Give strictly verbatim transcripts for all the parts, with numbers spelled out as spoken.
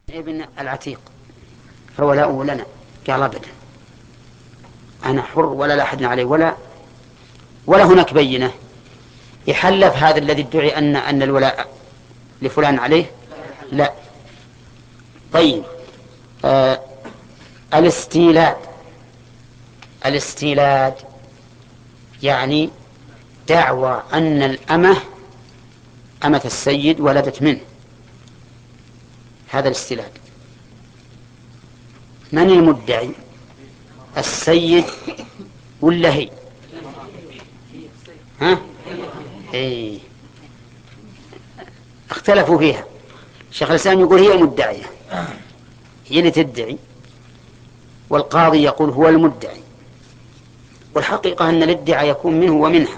ابن العتيق فولاؤه لنا. قال أبدا، أنا حر ولا لا أحد عليه ولا ولا هناك بينة يحلف هذا الذي ادعي أن أن الولاء لفلان عليه. لا. طيب، آه الاستيلاد. الاستيلاد يعني دعوى أن الأمة أمة السيد ولدت منه، هذا الاستيلاد. من المدعي؟ السيد ولا هي؟ ها؟ ايه، اختلفوا فيها. شيخ الإسلام يقول هي المدعية، هي اللي تدعي، والقاضي يقول هو المدعي. والحقيقة أن الادعاء يكون منه ومنها.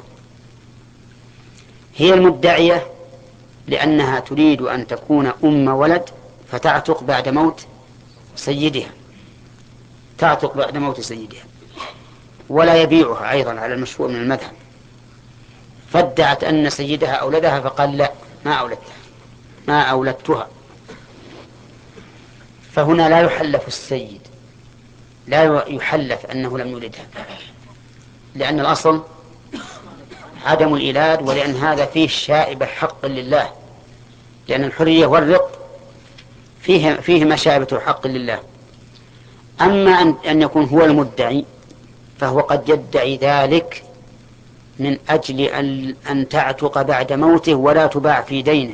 هي المدعية لأنها تريد أن تكون أم ولد فتعتق بعد موت سيدها، تعتق بعد موت سيدها، ولا يبيعها أيضا على المشهور من المذهب. فادعت أن سيدها أولدها فقال لا، ما أولدتها ما أولدتها. فهنا لا يحلف السيد، لا يحلف أنه لم يولدها، لأن الأصل عدم الإيلاد، ولأن هذا فيه شائبة حق لله، لأن الحرية والرق فيه فيه مشابة حق لله. أما أن أن يكون هو المدعي فهو قد يدعي ذلك من أجل أن أن تعتق بعد موته ولا تباع في دينه،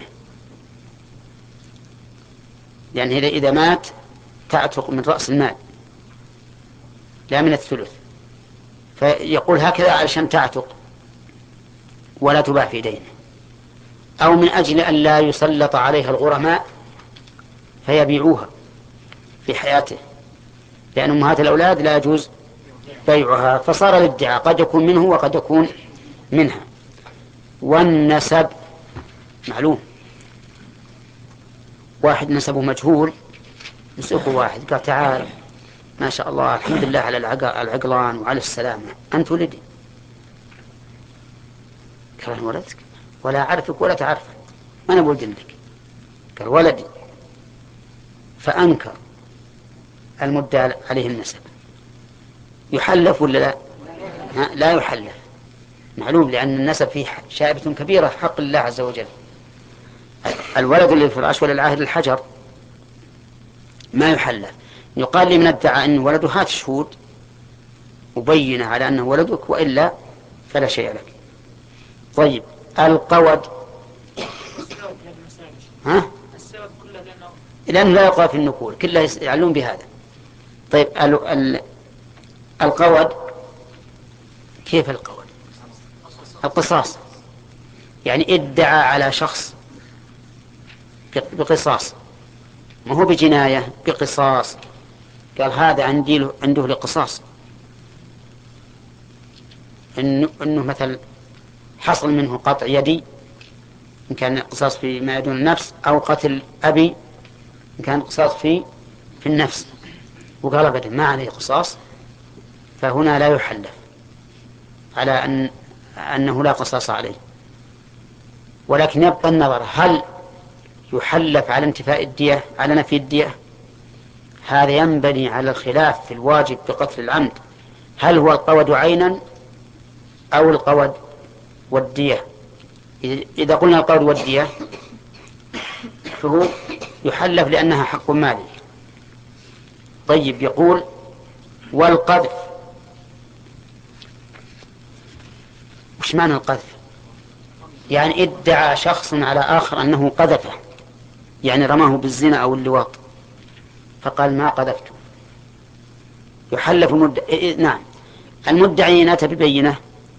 لأن يعني إذا مات تعتق من رأس المال لا من الثلث، فيقول هكذا علشان تعتق ولا تباع في دينه. أو من أجل أن لا يسلط عليها الغرماء فيبيعوها في حياته، لأن أمهات الأولاد لا يجوز بيعها، فصار الادعاء قد يكون منه وقد يكون منها. والنسب معلوم، واحد نسبه مجهول يسوق واحد قال تعال ما شاء الله الحمد لله على العقلان وعلى السلامة، أنت ولدي. قال ولدك ولا أعرفك ولا تعرفك، أنا ولد لك. قال ولدي. فأنكر المدعى عليه النسب. يحلف ولا لا؟ لا يحلف، معلوم، لأن النسب فيه شائبة كبيرة في حق الله عز وجل. الولد اللي في الفراش ولا العاهد الحجر ما يحلف. يقال لي من ادعى أن ولده هات شهود وبينه على أنه ولدك، وإلا فلا شيء لك. طيب، القود. ها؟ لأنه لا يقع في النقول، كله يعلون بهذا. طيب، ال ال القود كيف القود؟ القصاص، يعني ادعى على شخص بقصاص، ما هو بجناية، بقصاص. قال هذا عندي عنده لقصاص، إنه, إنه مثل حصل منه قطع يدي إن كان قصاص في ما يدون النفس، أو قتل أبي إن كان قصاص في في النفس، وقال أبدا ما عليه قصاص، فهنا لا يحلف على أن أنه لا قصاص عليه. ولكن يبقى النظر، هل يحلف على انتفاء الدية على نفي الدية؟ هذا ينبني على الخلاف في الواجب بقتل العمد، هل هو القود عينا أو القود والدية؟ إذا قلنا القود والدية فهو يحلف لأنها حق مالي. طيب، يقول والقذف. وش معنى القذف؟ يعني ادعى شخص على آخر أنه قذفه، يعني رماه بالزنا أو اللواط، فقال ما قذفته. يحلف المدعي. نعم، المدعي أتى ببينة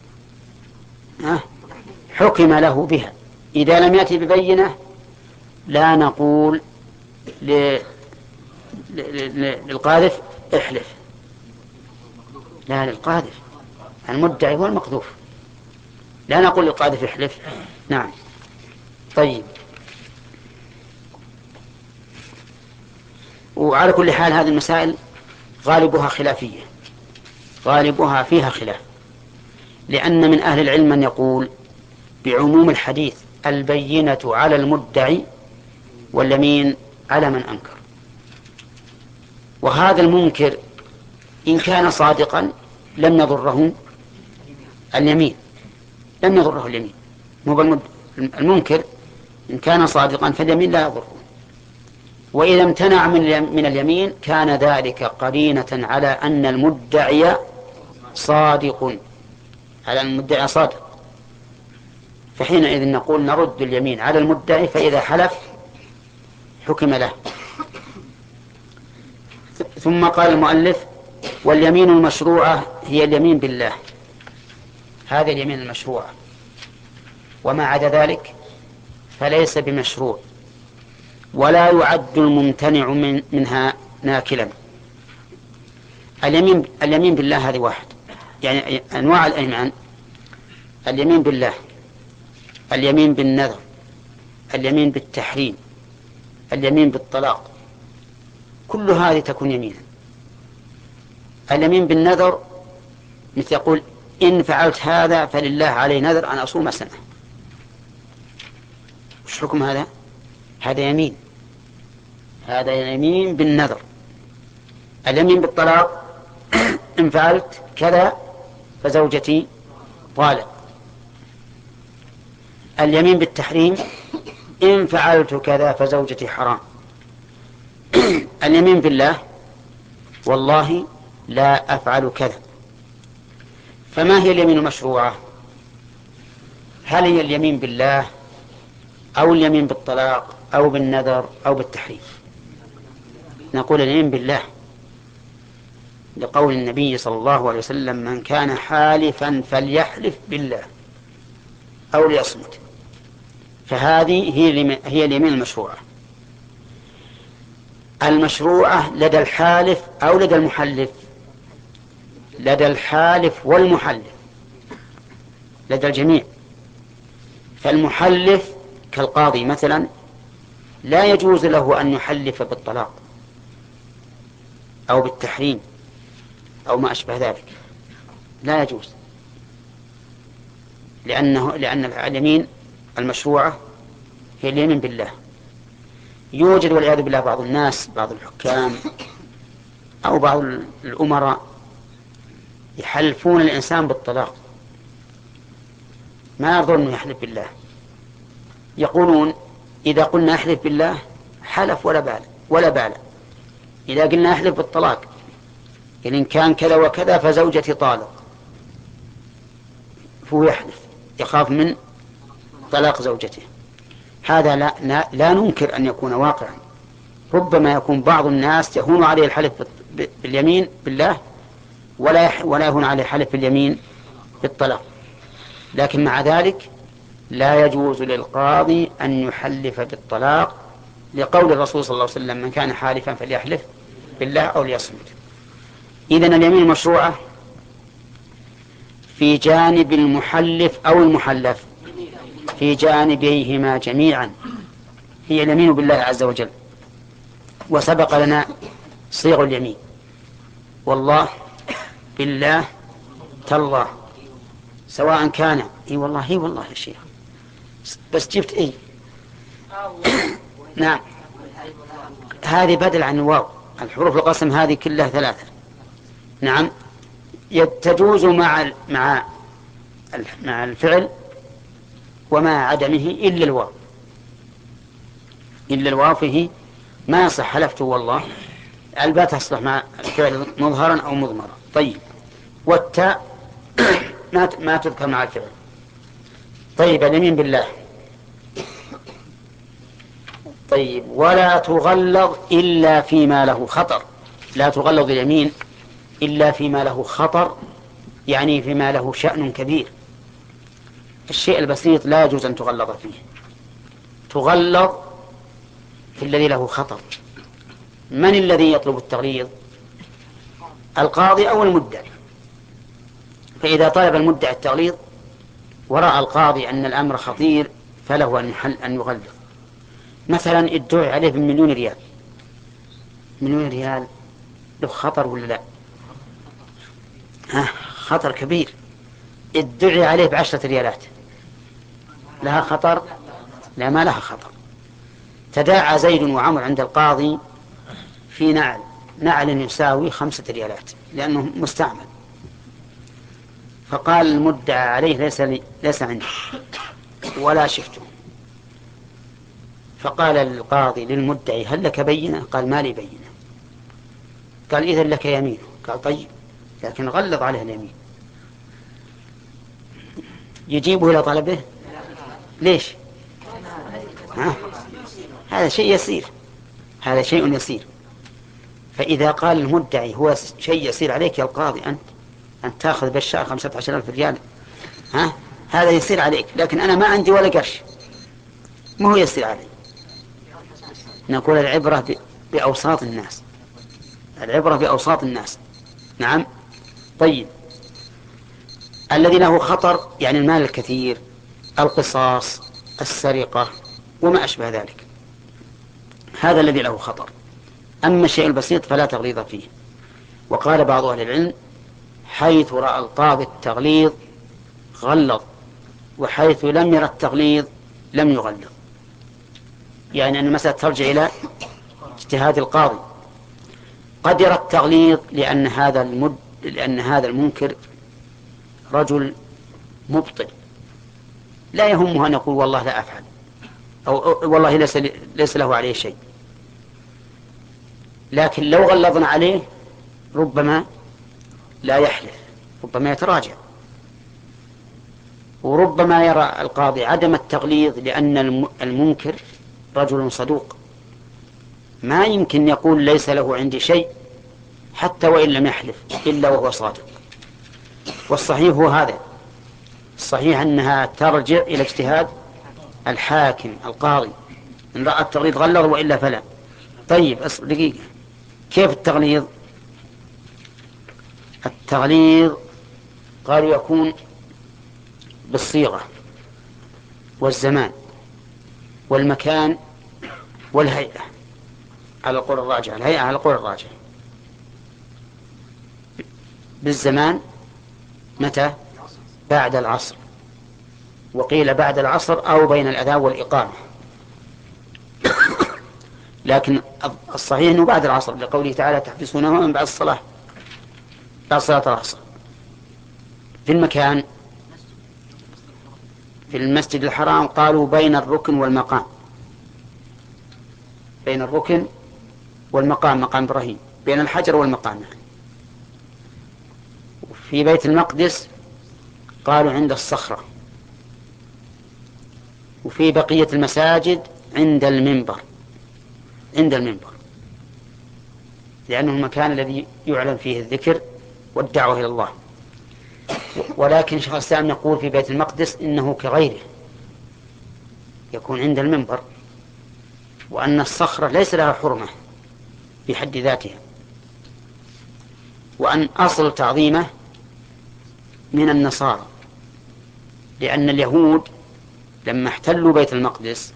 حكم له بها. إذا لم يأتي ببينة لا نقول للقاذف احلف، لا، للقاذف. المدعي هو المقذوف، لا نقول للقاذف احلف. نعم. طيب، وعلى كل حال هذه المسائل غالبها خلافية، غالبها فيها خلاف، لأن من أهل العلم من يقول بعموم الحديث البينة على المدعي واليمين على من أنكر. وهذا المنكر إن كان صادقا لم يضره اليمين، لم يضره اليمين. المنكر إن كان صادقا فاليمين لا يضره، وإذا امتنع من اليمين كان ذلك قرينة على أن المدعي صادق، على المدعي صادق، فحينئذ نقول نرد اليمين على المدعي، فإذا حلف حكم له. ثم قال المؤلف: واليمين المشروعة هي اليمين بالله، هذا اليمين المشروعة، وما عدا ذلك فليس بمشروع، ولا يعد الممتنع من منها ناكلا. اليمين اليمين بالله هذه واحد، يعني أنواع الأيمان: اليمين بالله، اليمين بالنذر، اليمين بالتحريم، اليمين بالطلاق، كل هذه تكون يمينا. اليمين بالنذر مثل يقول: إن فعلت هذا فلله علي نذر أن أصوم سنة. وش حكم هذا؟ هذا يمين، هذا يمين بالنذر. اليمين بالطلاق: إن فعلت كذا فزوجتي طالق. اليمين بالتحريم: إن فعلت كذا فزوجتي حرام. اليمين بالله: والله لا أفعل كذا. فما هي اليمين المشروعة؟ هل هي اليمين بالله أو اليمين بالطلاق أو بالنذر أو بالتحريم؟ نقول اليمين بالله، لقول النبي صلى الله عليه وسلم: من كان حالفا فليحلف بالله أو ليصمت. فهذه هي اليمين المشروعة. المشروعة لدى الحالف أو لدى المحلف؟ لدى الحالف والمحلف، لدى الجميع. فالمحلف كالقاضي مثلا لا يجوز له أن يحلف بالطلاق أو بالتحريم أو ما أشبه ذلك، لا يجوز، لأنه لأن اليمين المشروعة هي اليمين بالله. يوجد والعياذ بالله بعض الناس، بعض الحكام أو بعض الأمراء يحلفون الإنسان بالطلاق، ما يرضون أنه يحلف بالله. يقولون: إذا قلنا أحلف بالله حلف ولا بال ولا بال، إذا قلنا أحلف بالطلاق يعني إن كان كذا وكذا فزوجتي طالق، فهو يحلف، يخاف من طلاق زوجته. هذا لا, لا, لا ننكر أن يكون واقعا. ربما يكون بعض الناس يهون عليه الحلف باليمين بالله ولا ولا يهون عليه الحلف باليمين بالطلاق، لكن مع ذلك لا يجوز للقاضي أن يحلف بالطلاق، لقول الرسول صلى الله عليه وسلم: من كان حالفا فليحلف بالله أو ليصمت. إذن اليمين المشروعة في جانب المحلف أو المحلف، في جانبيهما جميعا، هي اليمين بالله عز وجل. وسبق لنا صيغ اليمين: والله، بالله، تالله، سواء كان اي والله اي والله يا شيخ، بس جبت اي نعم، هذه بدل عن الواو. الحروف القسم هذه كلها ثلاثة. نعم، تجوز مع مع مع الفعل ومع عدمه إلا الواو، إلا الواو فيه ما يصح حلفت والله، الباء تصلح مع الفعل مظهرا أو مضمرا. طيب، والتاء ما ما تذكر مع الفعل. طيب، اليمين بالله. طيب، ولا تغلظ إلا فيما له خطر. لا تغلظ اليمين إلا فيما له خطر، يعني فيما له شأن كبير. الشيء البسيط لا يجوز أن تغلظ فيه، تغلظ في الذي له خطر. من الذي يطلب التغليظ؟ القاضي أو المدعي. فإذا طلب المدعي التغليظ ورأى القاضي أن الأمر خطير فله أن يحل أن يغلظ. مثلا ادعي عليه بمليون ريال، مليون ريال له خطر ولا لا؟ ها، خطر كبير. ادعي عليه بعشرة ريالات، لها خطر؟ لا، ما لها خطر. تداعى زيد وعمر عند القاضي في نعل نعل يساوي خمسة ريالات لأنه مستعمل. فقال المدعى عليه ليس, لي ليس عندي ولا شفته. فقال القاضي للمدعي هل لك بينة؟ قال ما لي بينة. قال إذن لك يمين. قال طيب، لكن غلظ عليه اليمين. يجيبه إلى طلبه؟ ليش؟ ها؟ هذا شيء يسير، هذا شيء يسير. فإذا قال المدعي هو شيء يسير عليك يا القاضي أنت أن تأخذ بالشهر خمسة عشر ألف ريال، ها؟ هذا يسير عليك، لكن أنا ما عندي ولا قرش، ما هو يسير علي. نقول العبرة بأوساط الناس، العبرة بأوساط الناس. نعم. طيب، الذي له خطر يعني المال الكثير، القصاص، السرقة وما أشبه ذلك، هذا الذي له خطر. أما الشيء البسيط فلا تغليظ فيه. وقال بعض أهل العلم حيث رأى القاضي التغليظ غلظ، وحيث لم يرى التغليظ لم يغلظ، يعني أن المسألة ترجع إلى اجتهاد القاضي. قد يرى التغليظ لأن هذا المد لأن هذا المنكر رجل مبطل لا يهمه أن يقول والله لا أفعل، أو والله ليس, ليس له عليه شيء. لكن لو غلظنا عليه ربما لا يحلف، ربما يتراجع، وربما يرى القاضي عدم التغليظ لأن المنكر رجل صدوق، ما يمكن يقول ليس له عندي شيء حتى وإن لم يحلف إلا وهو صادق. والصحيح هو هذا، الصحيح أنها ترجع إلى اجتهاد الحاكم القاضي، إن رأى التغليظ غلظ وإلا فلا. طيب دقيقة، كيف التغليظ؟ التغليظ قالوا يكون بالصيغة والزمان والمكان والهيئة على القول الراجح، الهيئة على القول الراجح. بالزمان متى؟ بعد العصر، وقيل بعد العصر أو بين الأذان والإقامة، لكن الصحيح أنه بعد العصر لقوله تعالى تحبسونه من بعد الصلاة، بعد صلاة العصر. في المكان في المسجد الحرام قالوا بين الركن والمقام، بين الركن والمقام، مقام إبراهيم، بين الحجر والمقام. في بيت المقدس قالوا عند الصخرة، وفي بقية المساجد عند المنبر، عند المنبر لأنه المكان الذي يعلن فيه الذكر والدعوة إلى الله. ولكن شيخ الإسلام يقول في بيت المقدس إنه كغيره يكون عند المنبر، وأن الصخرة ليس لها حرمة في حد ذاتها، وأن أصل تعظيمه من النصارى، لأن اليهود لما احتلوا بيت المقدس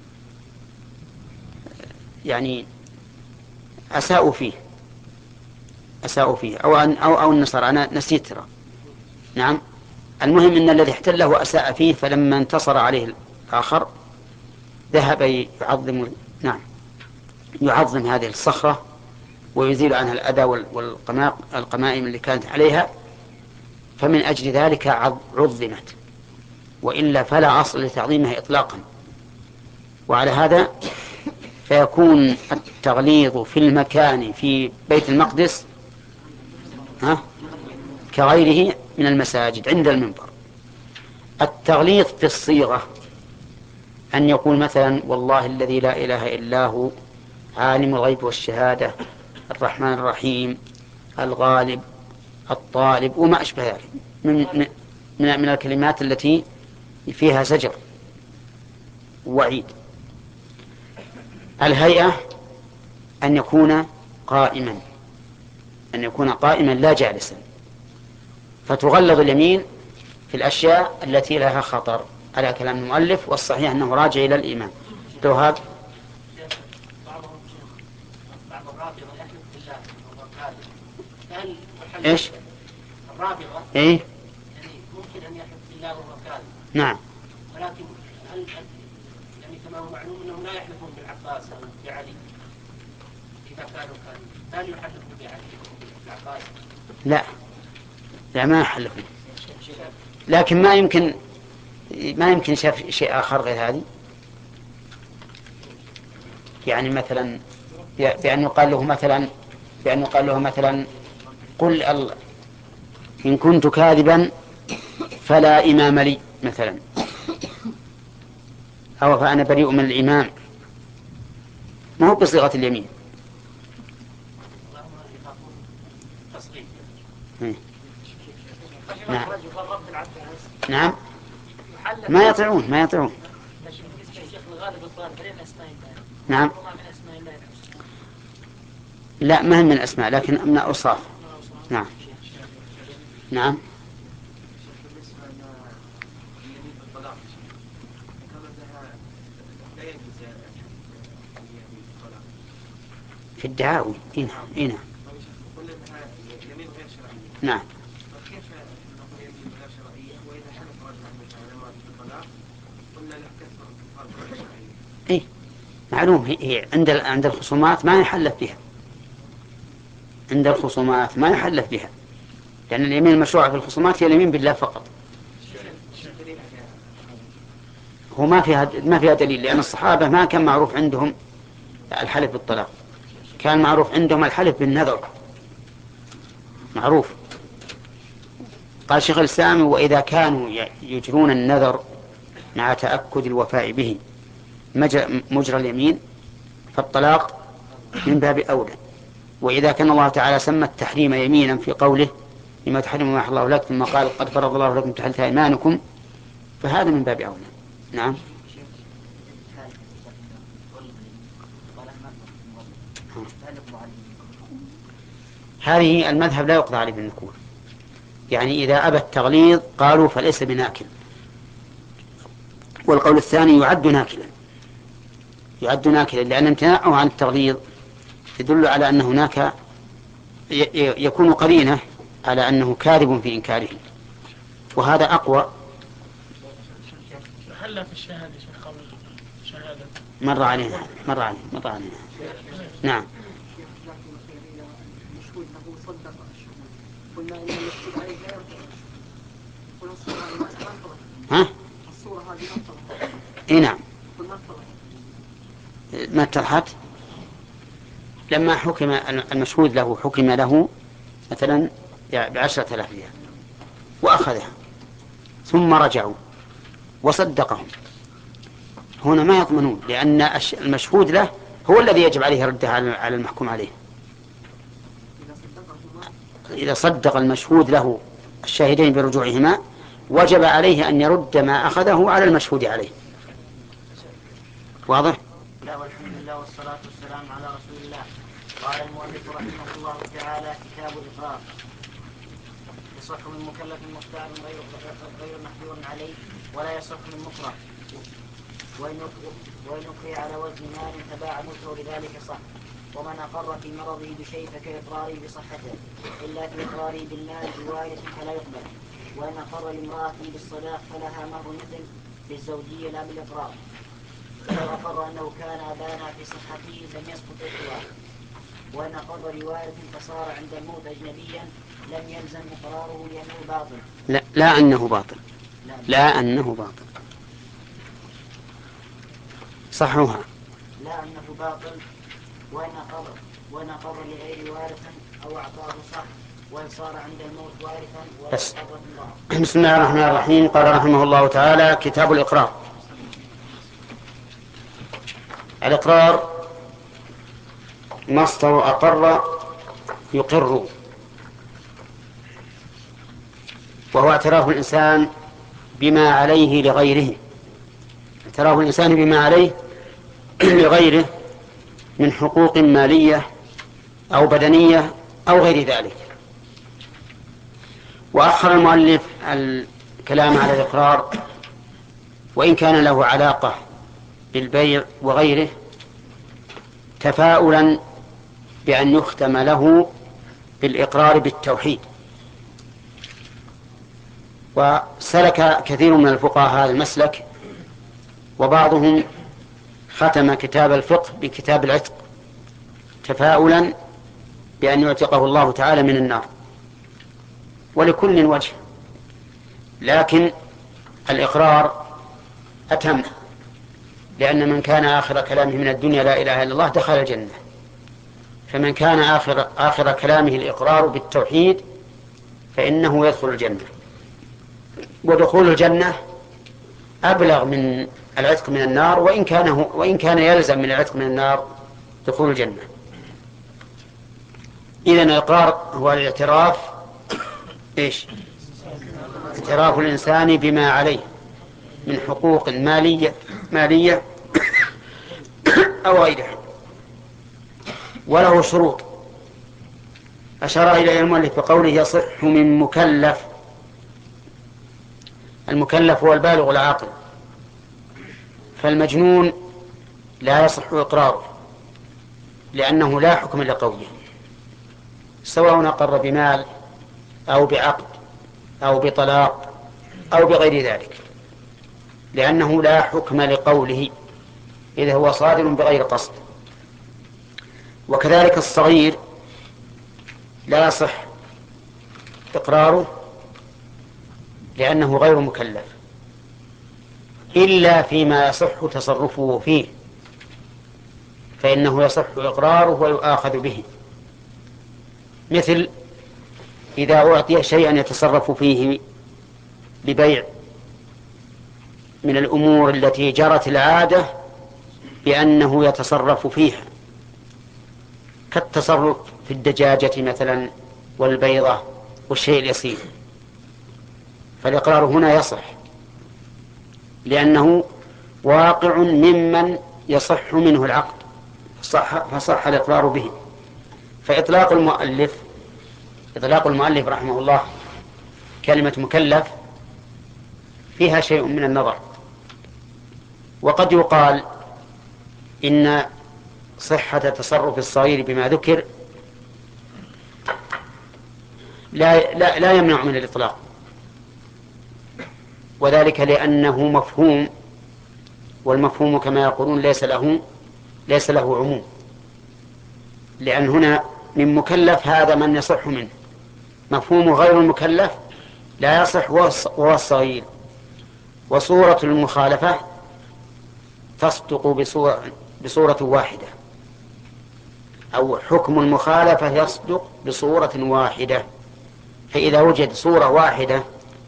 يعني أساءوا فيه أساءوا فيه أو أن أو أو النصارى، أنا نسيت ترى. نعم، المهم أن الذي احتله وأساء فيه، فلما انتصر عليه الآخر ذهب يعظم نعم يعظم هذه الصخرة ويزيل عنها الأذى والقمائم اللي كانت عليها، فمن أجل ذلك عظمت، وإلا فلا أصل لتعظيمها إطلاقا. وعلى هذا فيكون التغليظ في المكان في بيت المقدس ها كغيره من المساجد عند المنبر. التغليظ في الصيغة أن يقول مثلا والله الذي لا إله إلا هو عالم الغيب والشهادة الرحمن الرحيم الغالب الطالب وما أشبه ذلك من, من, من الكلمات التي فيها زجر وعيد. الهيئة أن يكون قائما أن يكون قائما لا جالسا، فتغلظ اليمين في الأشياء التي لها خطر على كلام المؤلف، والصحيح أنه راجع إلى الإمام. توهاب إيش؟ الرابطة إيه؟ يعني ممكن أن يحلف بالله وهو كاذب. نعم. ولكن هل يعني كما هو معلوم أنهم لا يحلفون بالعباس أو بعلي إذا كانوا كانوا هل يحلفون بعهدهم بالعقائد؟ لا لا ما يحلفون، لكن ما يمكن ما يمكن شاف شيء آخر غير هذه، يعني مثلا بأن يقال له مثلا بأن يقال له مثلا قل الله إن كنت كاذبا فلا إمام لي مثلا، أو فأنا بريء من الإمام، ما هو بصيغة اليمين. نعم نعم ما يطيعون ما يطيعون نعم لا ما هي من الأسماء لكن من أوصاف. نعم نعم في الدعاوي إيه إيه نعم إيه معلوم هي عند عند الخصومات ما يحلف بها، عند الخصومات ما يحلف بها، لأن اليمين المشروعة في الخصومات هي اليمين بالله فقط. هو ما فيها ما فيها دليل، لأن الصحابة ما كان معروف عندهم الحلف بالطلاق، كان معروف عندهم الحلف بالنذر معروف. قال شيخ الإسلام وإذا كانوا يجرون النذر مع تأكد الوفاء به مجرى اليمين فالطلاق من باب أولى. وإذا كان الله تعالى سمى التحريم يمينا في قوله لما تحرم ما أحل الله لك ثم قال قد فرض الله لكم تحلة أيمانكم فهذا من باب أولى. نعم هذه المذهب لا يقضى عليه بالنكول، يعني إذا أبى التغليظ قالوا فليس بناكل، والقول الثاني يعد ناكلا يعد ناكلا لأن امتناعه عن التغليظ يدل على أن هناك يكون قرينة على أنه كاذب في إنكاره، وهذا أقوى. هل في الشهادة شيخ قول شهادة مر علينا مر علينا مر علينا نعم ها اي نعم ما اتضحت لما حكم المشهود له حكم له مثلا بعشرة آلاف ريال وأخذها ثم رجعوا وصدقهم، هنا ما يضمنون لأن المشهود له هو الذي يجب عليه ردها على المحكوم عليه. إذا صدق المشهود له الشاهدين برجوعهما وجب عليه أن يرد ما أخذه على المشهود عليه. واضح؟ لا والحمد لله والصلاة والسلام على رسول الله. قال المؤلف رحمه الله تعالى كتاب الإقرار. يصح من مكلف مختار غير غير محجور عليه ولا يصح من مكره، وإن يقري على وزن مال تباع ملكه لذلك صح. ومن أقر في مرضه بشيء فكإقراره بصحته إلا في إقراره بالمال رواية فلا يقبل. وإن أقر لامرأته بالصداق فلها مهر مثل بالزوجية لا بالإقرار. فلو أقر أنه كان أبانا في صحته لم يسقط إقراره. وإن أقر رواية فصار عند الموت أجنبيا لم يلزم إقراره لأنه باطل. لا لا أنه باطل لا, لا أنه باطل صحوها لا أنه باطل. وإن أقر وإن أقر لغير وارث أو أعطاه صح وإن صار عند الموت وارثا بس. بسم الله الرحمن الرحيم. قال رحمه الله تعالى كتاب الإقرار. الإقرار مصدر أقر يقر، وهو اعتراف الإنسان بما عليه لغيره، اعتراف الإنسان بما عليه لغيره من حقوق مالية أو بدنية أو غير ذلك. وأخر المؤلف الكلام على الإقرار وإن كان له علاقة بالبيع وغيره تفاؤلا بأن يختم له بالإقرار بالتوحيد. وسلك كثير من الفقهاء هذا المسلك، وبعضهم ختم كتاب الفقه بكتاب العتق تفاؤلا بأن يعتقه الله تعالى من النار، ولكل وجه، لكن الإقرار أتم، لأن من كان آخر كلامه من الدنيا لا إله إلا الله دخل الجنة، فمن كان آخر, آخر كلامه الإقرار بالتوحيد فإنه يدخل الجنة، ودخول الجنة أبلغ من العتق من النار، وإن كان, وإن كان يلزم من العتق من النار دخول الجنة. إذن الإقرار هو الاعتراف إيش؟ اعتراف الإنسان بما عليه من حقوق مالية مالية أو غيرها، وله شروط أشار إلى المؤلف بقوله يصح من مكلف. المكلف هو البالغ العاقل، فالمجنون لا يصح إقراره لأنه لا حكم لقوله، سواء أقر بمال أو بعقد أو بطلاق أو بغير ذلك، لأنه لا حكم لقوله إذا هو صادر بغير قصد. وكذلك الصغير لا يصح إقراره لأنه غير مكلف إلا فيما يصح تصرفه فيه، فإنه يصح إقراره ويؤاخذ به، مثل إذا أعطي شيئا يتصرف فيه ببيع من الأمور التي جرت العادة بأنه يتصرف فيها، كالتصرف في الدجاجة مثلا والبيضة والشيء اليسير، فالإقرار هنا يصح لأنه واقع ممن يصح منه العقد صح فصح الإقرار به. فإطلاق المؤلف إطلاق المؤلف رحمه الله كلمة مكلف فيها شيء من النظر، وقد يقال إن صحة تصرف الصغير بما ذكر لا, لا, لا يمنع من الإطلاق، وذلك لأنه مفهوم، والمفهوم كما يقولون ليس له ليس له عموم، لأن هنا من مكلف هذا من يصح منه، مفهوم غير المكلف لا يصح وهو الصغير. وصورة المخالفة تصدق بصورة, بصورة واحدة، أو حكم المخالفة يصدق بصورة واحدة، فإذا وجد صورة واحدة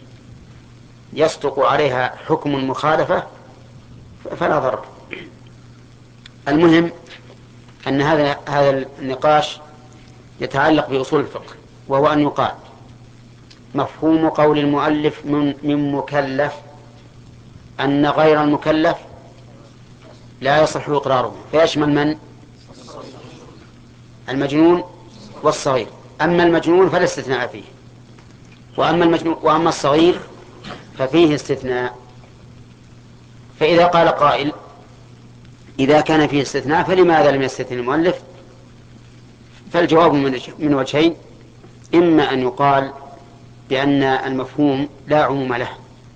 يصدق عليها حكم المخالفة فلا ضرر. المهم أن هذا هذا النقاش يتعلق بأصول الفقه، وهو أن يقال مفهوم قول المؤلف من, من مكلف أن غير المكلف لا يصح إقراره، فيشمل من؟ المجنون والصغير. أما المجنون فلا استثناء فيه، وأما, المجنون وأما الصغير ففيه استثناء. فإذا قال قائل إذا كان فيه استثناء فلماذا لم يستثنى المؤلف؟ فالجواب من وجهين: إما أن يقال بأن المفهوم لا عموم له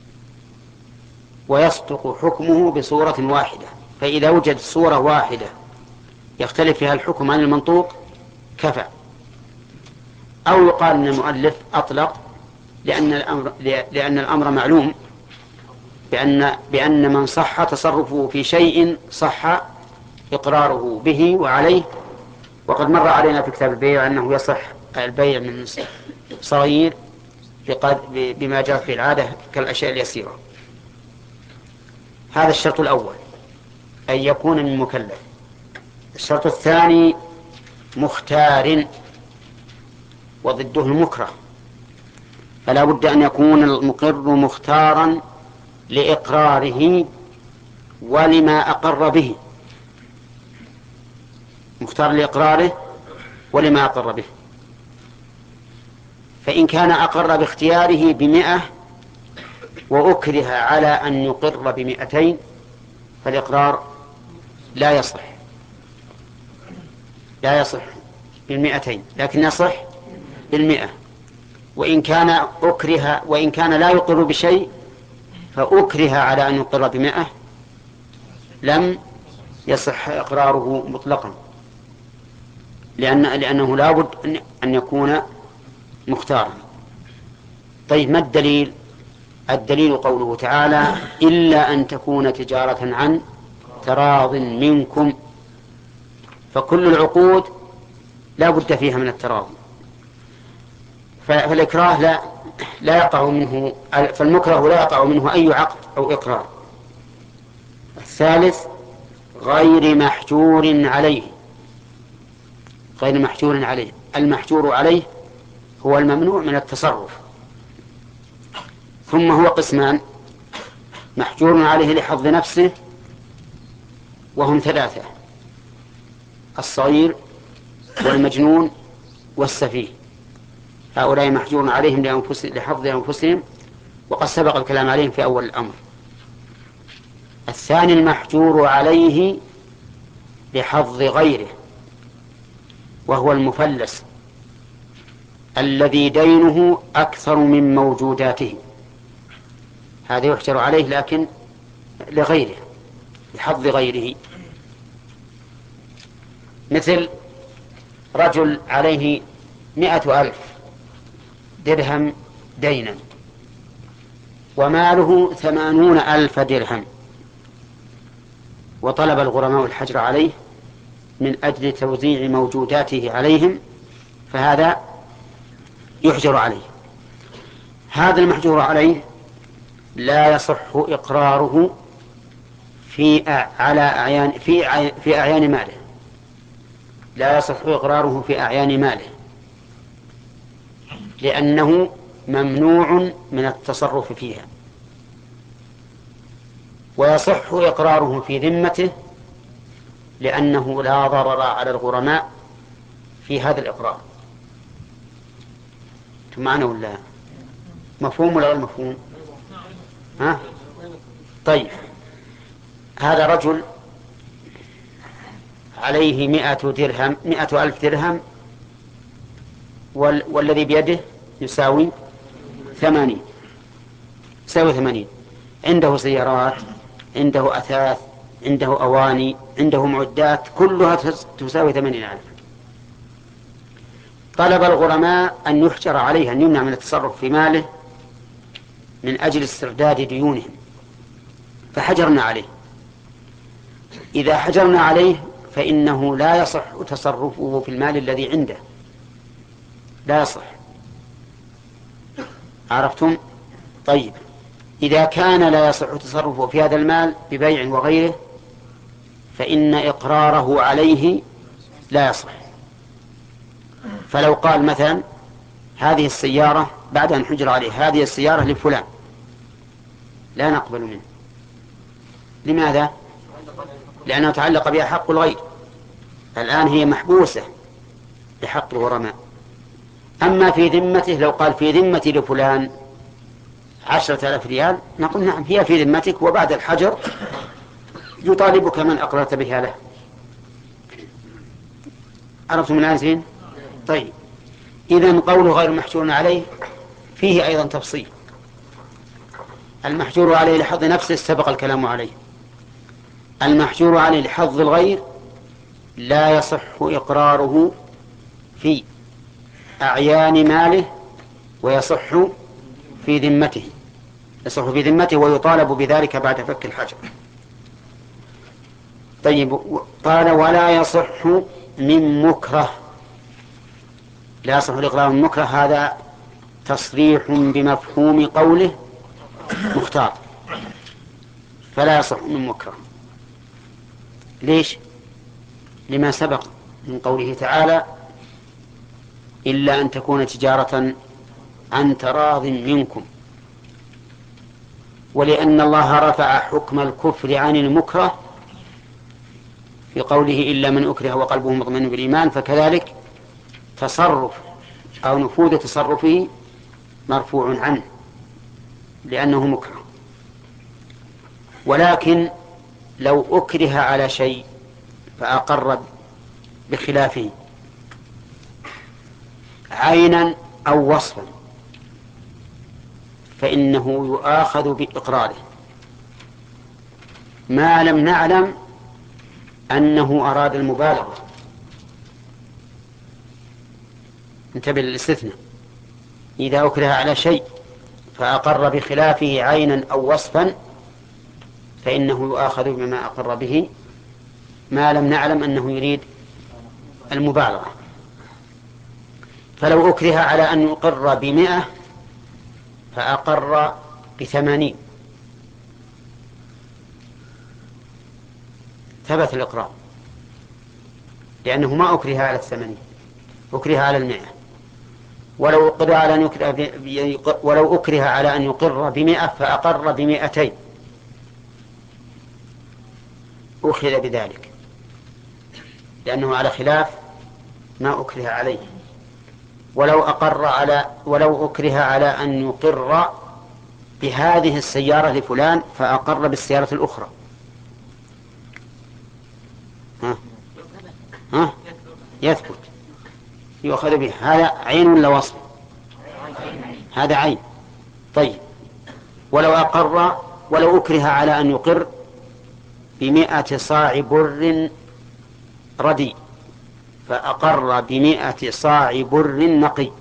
ويصدق حكمه بصورة واحدة، فإذا وجد صورة واحدة يختلف فيها الحكم عن المنطوق كفى. أو يقال أن المؤلف أطلق لأن الأمر, لأن الأمر معلوم بأن, بأن من صح تصرفه في شيء صح إقراره به وعليه. وقد مر علينا في كتاب البيع أنه يصح البيع من صغير بما جاء في العادة كالأشياء اليسيرة. هذا الشرط الأول، أن يكون من مكلف. الشرط الثاني مختار، وضده المكره، فلا بد أن يكون المقر مختارا لإقراره ولما أقر به، مختار لإقراره ولما أقر به. فإن كان أقر باختياره بمئة وأكره على أن يقر بمئتين فالإقرار لا يصح لا يصح بالمئتين، لكن يصح بالمئة. وإن كان أكره وإن كان لا يقر بشيء فأكره على أن يقر بمئة لم يصح إقراره مطلقا. لأن لأنه لابد أن يكون مختارا. طيب ما الدليل؟ الدليل قوله تعالى: إلا أن تكون تجارة عن تراض منكم. فكل العقود لا بد فيها من التراضي، فالإكراه لا لا يقع منه، فالمكره لا يقع منه أي عقد أو إقرار. الثالث غير محجور عليه. غير محجور عليه، المحجور عليه هو الممنوع من التصرف. ثم هو قسمان: محجور عليه لحظ نفسه، وهم ثلاثة: الصغير والمجنون والسفيه. هؤلاء محجور عليهم لأنفسهم لحفظ أنفسهم، وقد سبق الكلام عليهم في أول الأمر. الثاني المحجور عليه لحظ غيره، وهو المفلس الذي دينه أكثر من موجوداته، هذا يحجر عليه لكن لغيره، لحظ غيره. مثل رجل عليه مئة ألف درهم دينا وماله ثمانون ألف درهم، وطلب الغرماء الحجر عليه من أجل توزيع موجوداته عليهم، فهذا يحجر عليه. هذا المحجور عليه لا يصح إقراره في على أعيان في في أعيان ماله، لا يصح إقراره في أعيان ماله، لأنه ممنوع من التصرف فيها. ويصح إقراره في ذمته، لأنه لا ضرر على الغرماء في هذا الإقرار. معنا ولا مفهوم ولا غير مفهوم؟ ها؟ طيب، هذا رجل عليه مئة درهم مئة ألف درهم، وال... والذي بيده يساوي ثمانين يساوي ثمانين عنده سيارات، عنده أثاث، عنده أواني، عنده معدات، كلها تساوي ثمانين ألف. طلب الغرماء أن يحجر عليه، أن يمنع من التصرف في ماله من أجل استرداد ديونهم، فحجرنا عليه. إذا حجرنا عليه فإنه لا يصح تصرفه في المال الذي عنده، لا يصح. عرفتم؟ طيب، إذا كان لا يصح تصرفه في هذا المال ببيع وغيره، فإن إقراره عليه لا يصح. فلو قال مثلا: هذه السيارة بعد أن حجر عليه، هذه السيارة لفلان، لا نقبل منه. لماذا؟ لأنه تعلق بها حق الغير، الآن هي محبوسة بحق الغرماء. أما في ذمته، لو قال: في ذمتي لفلان عشرة آلاف ريال، نقول: نعم، هي في ذمتك، وبعد الحجر يطالبك من أقررت بها له. عرفتم الآن زين؟ طيب، إذن قوله غير محجور عليه فيه أيضا تفصيل. المحجور عليه لحظ نفسه سبق الكلام عليه. المحجور عليه لحظ الغير لا يصح إقراره في أعيان ماله، ويصح في ذمته، يصح في ذمته ويطالب بذلك بعد فك الحجر. طيب، قال: ولا يصح من مكره. لا يصح الإقرار من مكره، هذا تصريح بمفهوم قوله مختار، فلا يصح من مكره. ليش؟ لما سبق من قوله تعالى: إلا أن تكون تجارة عن تراض منكم. ولأن الله رفع حكم الكفر عن المكره في قوله: إلا من أكره وقلبه مطمئن بالإيمان، فكذلك تصرف أو نفوذ تصرفه مرفوع عنه لأنه مكره. ولكن لو أكره على شيء فأقر بخلافه عينا أو وصفا، فإنه يؤاخذ بإقراره ما لم نعلم أنه أراد المبالغة. انتبه للاستثناء. إذا أكره على شيء فأقر بخلافه عينا أو وصفا فإنه يؤاخذ بما أقر به ما لم نعلم أنه يريد المبالغة. فلو أكره على أن يقر بمئة فأقر بثمانين ثبت الإقرار، لأنه ما أكره على الثمانين، أكره على المئة. ولو أكره على أن يقر ولو أكره على أن يقر بمئة فأقر بمئتين أخذ بذلك، لأنه على خلاف ما أكره عليه. ولو أقر على ولو أكره على أن يقر بهذه السيارة لفلان فأقر بالسيارة الأخرى، ها ها يثبت يؤخذ به. هذا عين ولا وصف؟ هذا عين. طيب ولو أقر ولو أكره على أن يقر بمئة صاع بر ردي فأقر بمئة صاع بر نقي،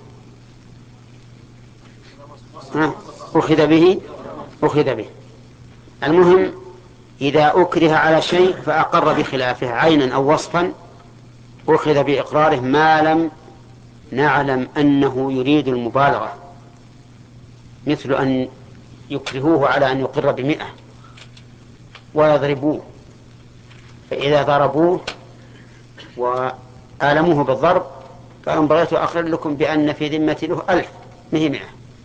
ها أخذ به أخذ به. المهم إذا أكره على شيء فأقر بخلافه عينا أو وصفا أخذ بإقراره ما لم نعلم أنه يريد المبالغة، مثل أن يكرهوه على أن يقر بمئة ويضربوه، فإذا ضربوه وآلموه بالضرب قالوا بغيت أقر لكم بأن في ذمتي له ألف مئة مئة،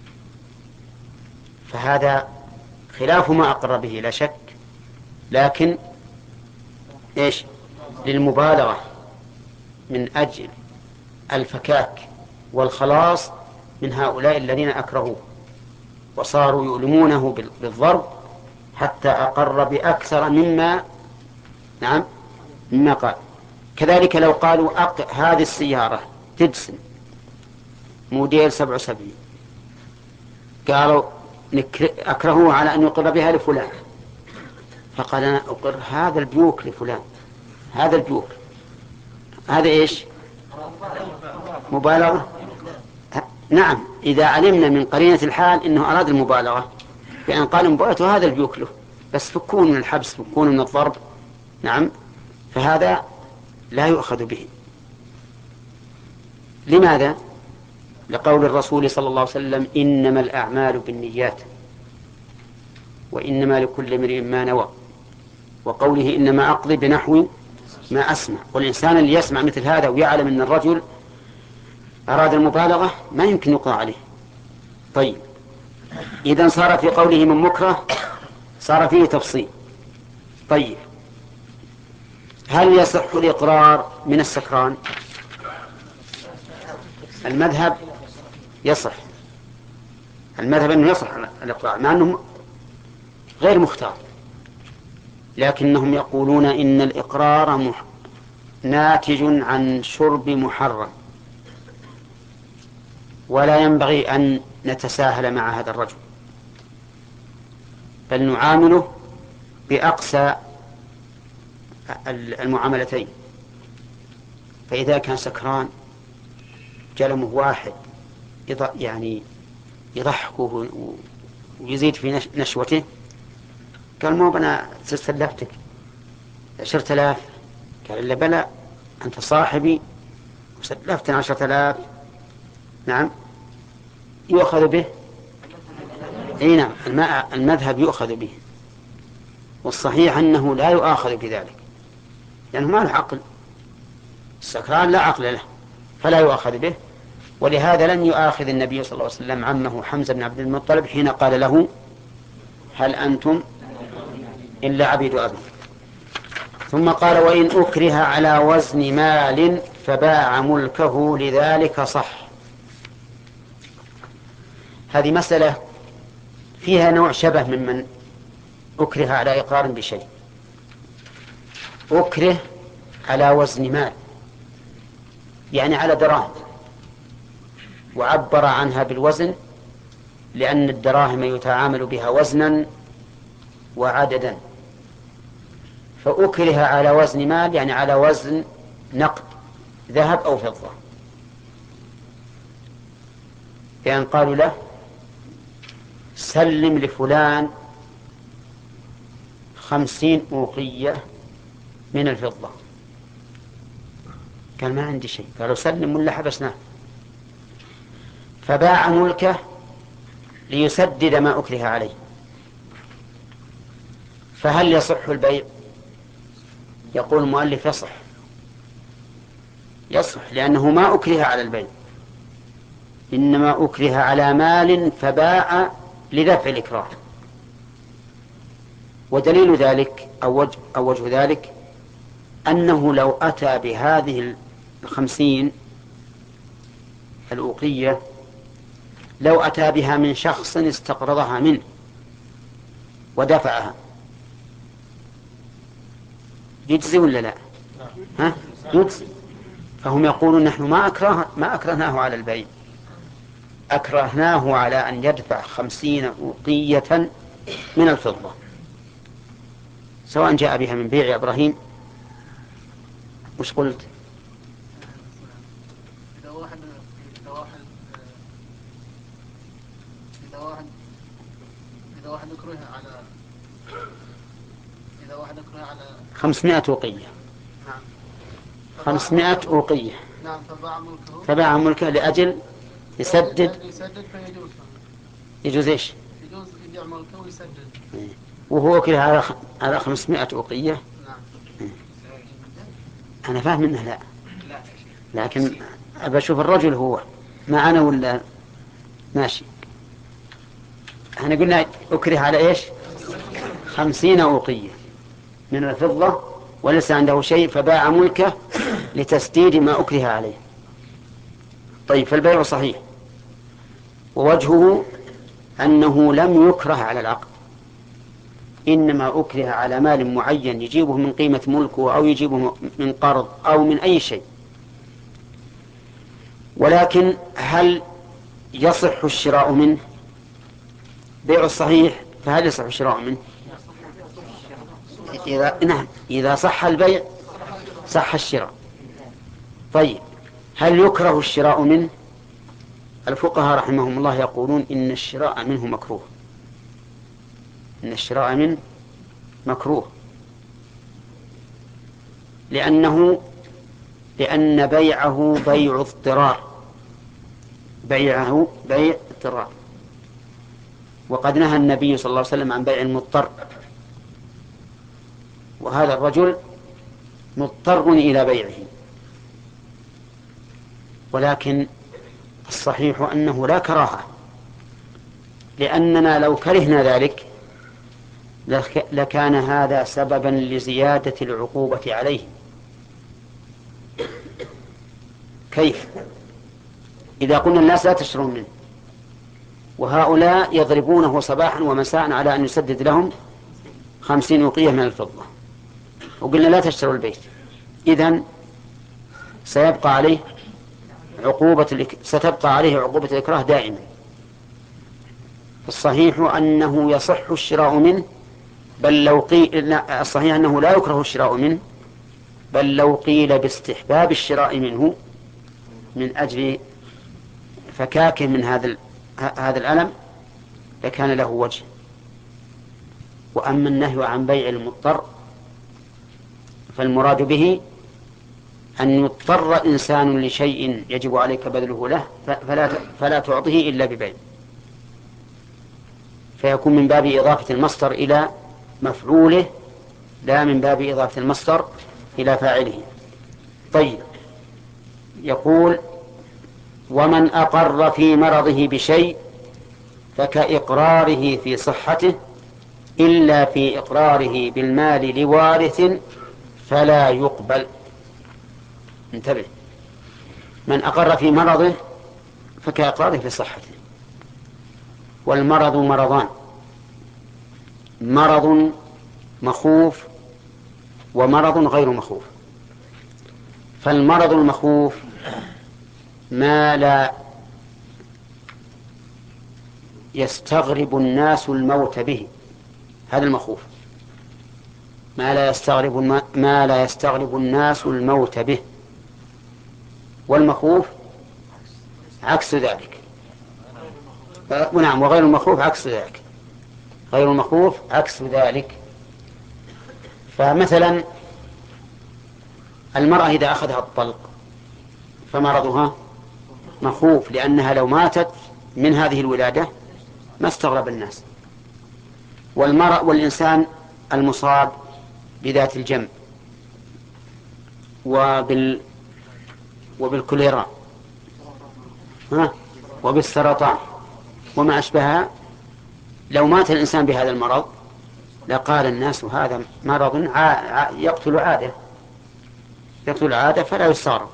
فهذا خلاف ما أقر به لا شك، لكن إيش للمبالغة من أجل الفكاك والخلاص من هؤلاء الذين أكرهوه وصاروا يؤلمونه بالضرب حتى أقر بأكثر مما نعم مما قال. كذلك لو قالوا أق... هذه السيارة تدسن موديل سبعة وسبعين، قالوا نكر... أكرهوه على أن يقر بها لفلان، فقال أنا أقر هذا البيوك لفلان، هذا البيوك، هذا إيش مبالغة. نعم إذا علمنا من قرينة الحال إنه أراد المبالغة بأن قال مبالغة هذا البيوك له، بس فكون من الحبس فكون من الضرب، نعم، فهذا لا يؤخذ به. لماذا؟ لقول الرسول صلى الله عليه وسلم إنما الأعمال بالنيات وإنما لكل امرئ ما نوى، وقوله إنما أقضي بنحو ما أسمع. والإنسان اللي يسمع مثل هذا ويعلم أن الرجل أراد المبالغة ما يمكن يقضى عليه. طيب إذن صار في قوله من مكره صار فيه تفصيل. طيب هل يصح الإقرار من السكران؟ المذهب يصح، المذهب أنه يصح الإقرار مع أنه غير مختار، لكنهم يقولون إن الإقرار مح... ناتج عن شرب محرم، ولا ينبغي أن نتساهل مع هذا الرجل، بل نعامله بأقسى المعاملتين. فإذا كان سكران جلمه واحد يعني يضحكه ويزيد في نشوته، قال مو بنا سلفتك عشرة آلاف، قال إلا بلى أنت صاحبي وسلفتنا عشرة آلاف، نعم يؤخذ به. اي نعم المذهب يؤخذ به، والصحيح أنه لا يؤاخذ بذلك لأنه ما له عقل، السكران لا عقل له فلا يؤاخذ به. ولهذا لن يؤاخذ النبي صلى الله عليه وسلم عمه حمزة بن عبد المطلب حين قال له هل أنتم إلا عبيد أبي. ثم قال وإن أكره على وزن مال فباع ملكه لذلك صح. هذه مسألة فيها نوع شبه ممن أكره على إقرار بشيء. أكره على وزن مال يعني على دراهم، وعبر عنها بالوزن لأن الدراهم يتعامل بها وزنا وعددا، فأكره على وزن مال يعني على وزن نقد ذهب أو فضة. بأن قالوا له سلم لفلان خمسين أوقية من الفضة، قال ما عندي شيء، قالوا سلم ولا حبسناه، فباع ملكه ليسدد ما أكره عليه. فهل يصح البيع؟ يقول المؤلف يصح، يصح لأنه ما أكره على البيع، إنما أكره على مال فباع لدفع الإكراه. ودليل ذلك أو وجه, أو وجه ذلك أنه لو أتى بهذه الخمسين الأوقية، لو أتى بها من شخص استقرضها منه ودفعها، يجزي ولا لا؟ ها؟ يجزي. فهم يقولون نحن ما أكره ما أكرهناه على البيع، أكرهناه على أن يدفع خمسين أوقية من الفضة، سواء جاء بها من بيع يا إبراهيم. وش قلت؟ إذا واحد إذا واحد إذا واحد إذا واحد يكره على إذا واحد يكره على خمسمائة أوقية. نعم. خمسمائة أوقية. نعم. فباع ملكه. فباع ملكه لأجل يسدد. يسدد فيجوز. يجوز إيش؟ يجوز يبيع ملكه ويسدد. وهو كله على على خمسمائة أوقية. نعم. أنا فاهم إنه لا. لكن أبى أشوف الرجل هو معنا ولا ماشي. احنا قلنا أكره على إيش؟ خمسين أوقية من الفضة وليس عنده شيء، فباع ملكه لتسديد ما أكره عليه. طيب، فالبيع صحيح، ووجهه أنه لم يكره على العقد، إنما أكره على مال معين يجيبه من قيمة ملكه أو يجيبه من قرض أو من أي شيء. ولكن هل يصح الشراء منه؟ بيع الصحيح، فهل يصح الشراء منه؟ إذا نعم، إذا صح البيع صح الشراء. طيب، هل يكره الشراء منه؟ الفقهاء رحمهم الله يقولون إن الشراء منه مكروه، إن الشراء منه مكروه، لأنه لأن بيعه بيع اضطرار، بيعه بيع اضطرار، وقد نهى النبي صلى الله عليه وسلم عن بيع المضطر، وهذا الرجل مضطر إلى بيعه. ولكن الصحيح أنه لا كراهة، لأننا لو كرهنا ذلك لكان هذا سببا لزيادة العقوبة عليه. كيف؟ إذا قلنا الناس لا تشترون منه، وهؤلاء يضربونه صباحا ومساء على أن يسدد لهم خمسين أوقية من الفضة، وقلنا لا تشتروا البيت، إذن سيبقى عليه عقوبة ستبقى عليه عقوبة الإكراه دائما. الصحيح أنه يصح الشراء منه، بل لو قيل الصحيح أنه لا يكره الشراء منه، بل لو قيل باستحباب الشراء منه من أجل فكاكه من هذا هذا الألم لكان له وجه. وأما النهي عن بيع المضطر فالمراد به أن يضطر إنسان لشيء يجب عليك بذله له فلا فلا تعطيه إلا ببيع، فيكون من باب إضافة المصدر إلى مفعوله لا من باب إضافة المصدر إلى فاعله. طيب، يقول: ومن أقر في مرضه بشيء فكإقراره في صحته إلا في إقراره بالمال لوارث فلا يقبل. انتبه، من أقر في مرضه فكإقراره في صحته. والمرض مرضان: مرض مخوف ومرض غير مخوف. فالمرض المخوف ما لا يستغرب الناس الموت به، هذا المخوف، ما لا يستغرب ما لا يستغرب الناس الموت به. والمخوف عكس ذلك، ونعم، وغير المخوف عكس ذلك، غير المخوف عكس ذلك. فمثلا المرأة إذا أخذها الطلق فمرضها مخوف، لأنها لو ماتت من هذه الولادة ما استغرب الناس. والمرأة والإنسان المصاب بذات الجنب وبال وبالكوليرا ها وبالسرطان وما أشبهها، لو مات الإنسان بهذا المرض لقال الناس هذا مرض يقتل عادة يقتل عادة فلا يستغرب.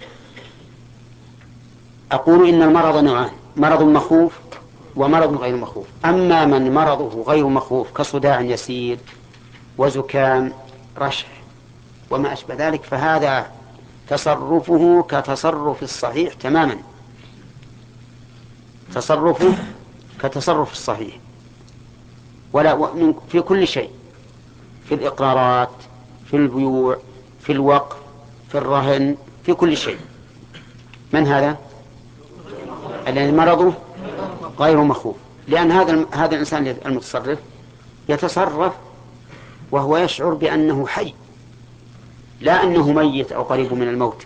أقول إن المرض نوعان: مرض مخوف ومرض غير مخوف. أما من مرضه غير مخوف كصداع يسير وزكام رشح وما أشبه ذلك فهذا تصرفه كتصرف الصحيح تماما، تصرفه كتصرف الصحيح، ولا في كل شيء، في الإقرارات، في البيوع، في الوقف، في الرهن، في كل شيء. من هذا؟ الذي مرضه غير مخوف، لأن هذا هذا الإنسان المتصرف يتصرف وهو يشعر بأنه حي، لا أنه ميت أو قريب من الموت.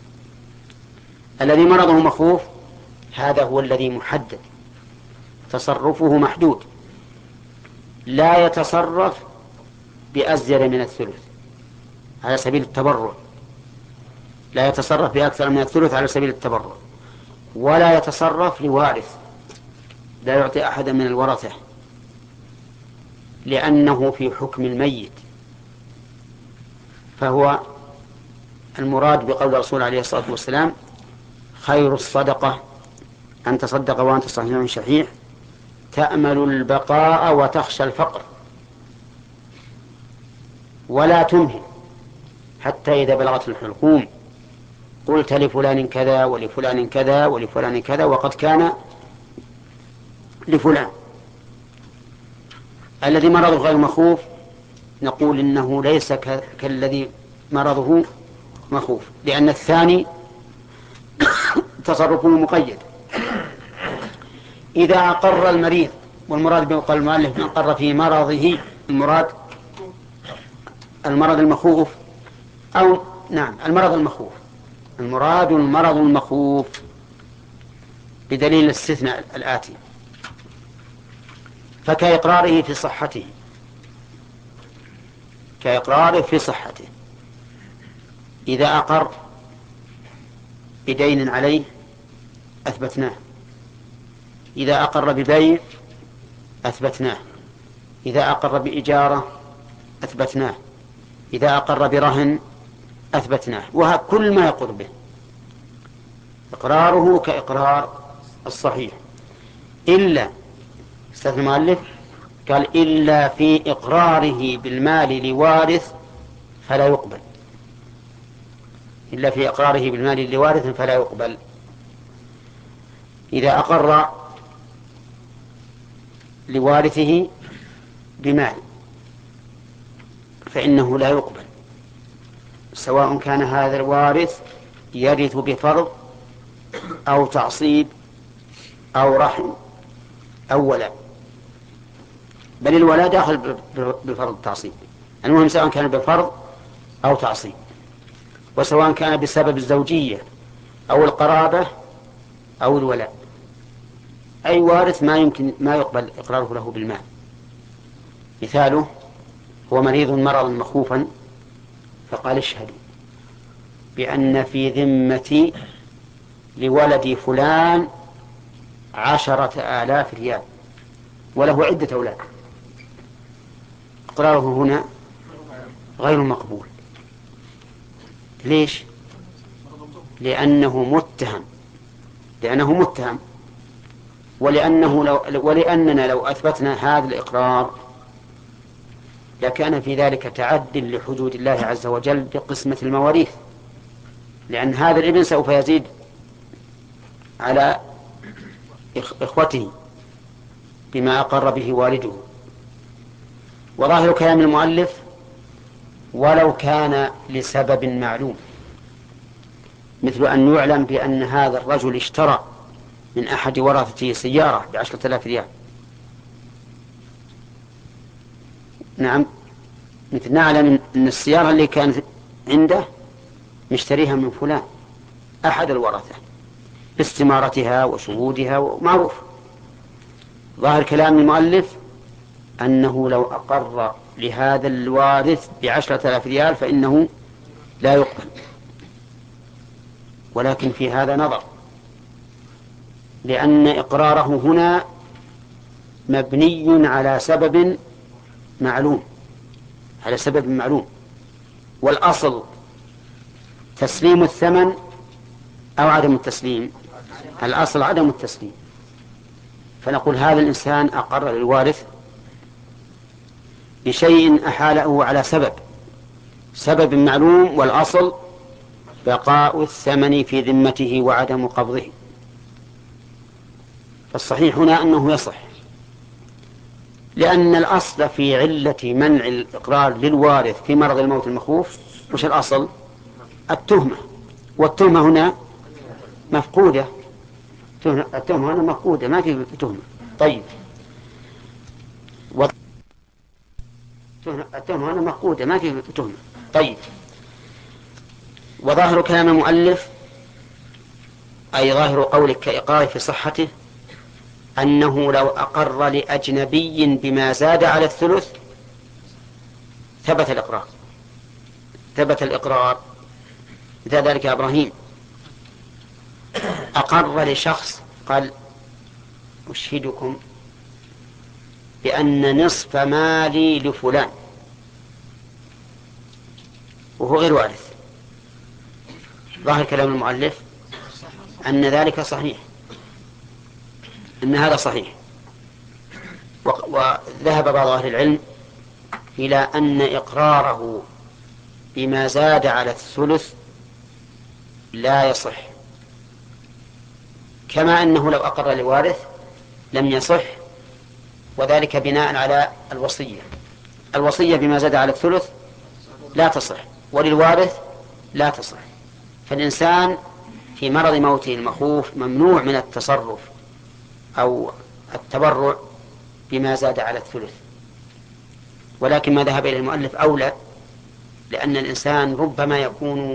الذي مرضه مخوف هذا هو الذي محدد، تصرفه محدود، لا يتصرف بأزيد من الثلث على سبيل التبرع، لا يتصرف بأكثر من الثلث على سبيل التبرع، ولا يتصرف لوارث، لا يعطي أحدا من الورثة، لأنه في حكم الميت. فهو المراد بقول الرسول عليه الصلاة والسلام: خير الصدقة أن تصدق وأنت صحيح شحيح تأمل البقاء وتخشى الفقر، ولا تمهل حتى إذا بلغت الحلقوم قلت لفلان كذا ولفلان كذا ولفلان كذا وقد كان لفلان. الذي مرضه غير مخوف نقول إنه ليس كالذي مرضه مخوف، لأن الثاني تصرفه مقيد. إذا أقر المريض، والمراد بقول المؤلف من أقر في مرضه، المراد المرض المخوف، أو نعم المرض المخوف، المراد المرض المخوف بدليل الاستثناء الآتي: فكإقراره في صحته، كإقراره في صحته. إذا أقر بدين عليه أثبتناه، إذا أقر ببيع أثبتناه، إذا أقر بإجارة أثبتناه، إذا أقر برهن أثبتناه، وكل ما يقر به إقراره كإقرار الصحيح، إلا استثنى المؤلف قال: إلا في إقراره بالمال لوارث فلا يقبل، إلا في إقراره بالمال لوارث فلا يقبل. إذا أقر لوارثه بمال فإنه لا يقبل، سواء كان هذا الوارث يرث بفرض أو تعصيب أو رحم أو ولاء، بل الولاء داخل بفرض التعصيب، المهم سواء كان بفرض أو تعصيب، وسواء كان بسبب الزوجية أو القرابة أو الولاء. أي وارث ما يمكن ما يقبل إقراره له بالمال. مثاله: هو مريض مرضا مخوفا فقال: اشهدوا بأن في ذمتي لولدي فلان عشرة آلاف ريال وله عدة أولاد، إقراره هنا غير مقبول. ليش؟ لأنه متهم، لأنه متهم ولأنه لو ولأننا لو أثبتنا هذا الإقرار لكان في ذلك تعد لحدود الله عز وجل بقسمة المواريث، لأن هذا الابن سوف يزيد على إخوته بما أقر به والده. وظاهر كلام المؤلف: ولو كان لسبب معلوم، مثل أن يعلم بأن هذا الرجل اشترى من أحد ورثته سيارة بعشرة آلاف ريال، نعم، مثل نعلم أن السيارة اللي كانت عنده مشتريها من فلان أحد الورثة باستمارتها وشهودها ومعروف. ظاهر كلام المؤلف أنه لو أقر لهذا الوارث بعشرة آلاف ريال فإنه لا يقبل، ولكن في هذا نظر، لأن إقراره هنا مبني على سبب معلوم، على سبب معلوم، والأصل تسليم الثمن أو عدم التسليم، الأصل عدم التسليم. فنقول هذا الإنسان أقر للوارث بشيء أحاله على سبب سبب معلوم، والأصل بقاء الثمن في ذمته وعدم قبضه. فالصحيح هنا أنه يصح، لأن الأصل في علة منع الإقرار للوارث في مرض الموت المخوف وش الأصل؟ التهمة، والتهمة هنا مفقودة، التهمة هنا مفقودة، ما في تهمة. طيب، التهمة هنا مفقودة، ما في تهمة. طيب، وظاهر كلام المؤلف أي ظاهر قولك كإقرار في صحته أنه لو أقر لأجنبي بما زاد على الثلث ثبت الإقرار، ثبت الإقرار. مثل ذلك إبراهيم أقر لشخص قال أشهدكم بأن نصف مالي لفلان وهو غير وارث. ظاهر كلام المؤلف أن ذلك صحيح، أن هذا صحيح. وذهب بعض أهل العلم إلى أن إقراره بما زاد على الثلث لا يصح، كما أنه لو أقر لوارث لم يصح، وذلك بناء على الوصية. الوصية بما زاد على الثلث لا تصح، وللوارث لا تصح. فالإنسان في مرض موته المخوف ممنوع من التصرف أو التبرع بما زاد على الثلث. ولكن ما ذهب إلى المؤلف أولى، لأن الإنسان ربما يكون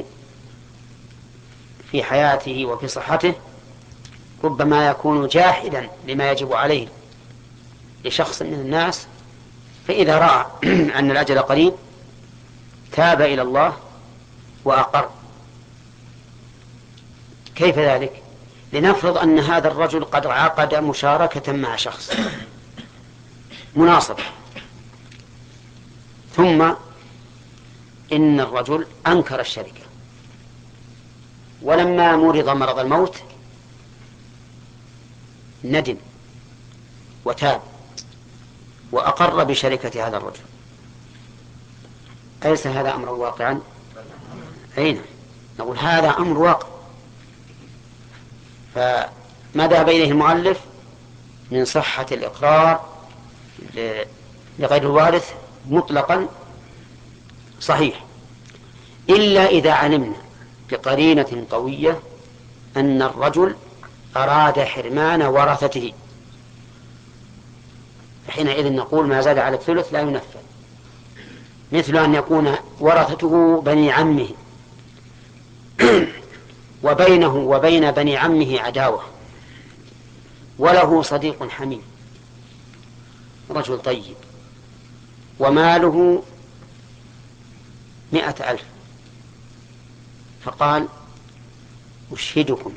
في حياته وفي صحته ربما يكون جاحدا لما يجب عليه لشخص من الناس، فإذا رأى أن الأجل قريب تاب إلى الله وأقر. كيف ذلك؟ لنفرض أن هذا الرجل قد عقد مشاركة مع شخص مناصب، ثم إن الرجل أنكر الشركة، ولما مرض مرض الموت ندم وتاب وأقر بشركة هذا الرجل. أليس هذا أمر واقعا؟ أين نقول هذا أمر واقع. فما ذهب إليه المؤلف من صحة الإقرار لغير الوارث مطلقا صحيح، إلا إذا علمنا بقرينة قوية أن الرجل أراد حرمان ورثته، حينئذ نقول ما زاد على الثلث لا ينفذ. مثل أن يكون ورثته بني عمه وبينه وبين بني عمه عداوة، وله صديق حميم رجل طيب وماله مئة ألف، فقال أشهدكم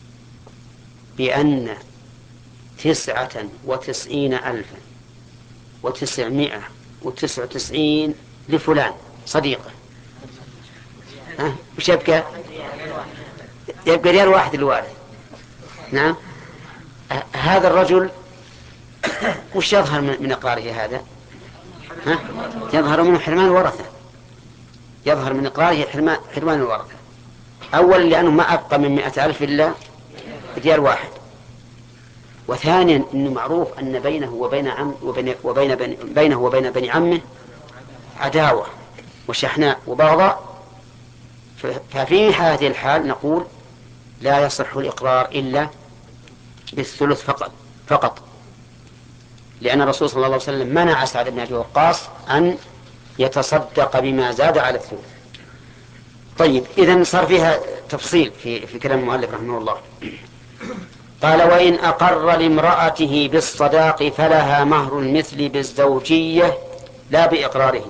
بأن تسعة وتسعين ألفا وتسعمائة وتسعة وتسعين لفلان صديقه. ها وش يبقى؟ يبقى ريال واحد الوارث. نعم. هذا الرجل وش يظهر من إقراره هذا؟ ها؟ يظهر منه حرمان الورثة، يظهر من إقراره حرمان, حرمان الورثة. أولا لأنه ما أبقى من مئة ألف إلا ريال واحد، وثانيا إنه معروف أن بينه وبين عم وبين وبين بني بينه وبين بني عمه عداوة وشحناء وبغضاء. ففي هذه الحال نقول لا يصح الإقرار إلا بالثلث فقط فقط لأن الرسول صلى الله عليه وسلم منع سعد بن أبي وقاص أن يتصدق بما زاد على الثلث. طيب إذن صار فيها تفصيل في, في كلام المؤلف رحمه الله. قال وإن أقر لامرأته بالصداق فلها مهر المثل بالزوجية لا بإقراره.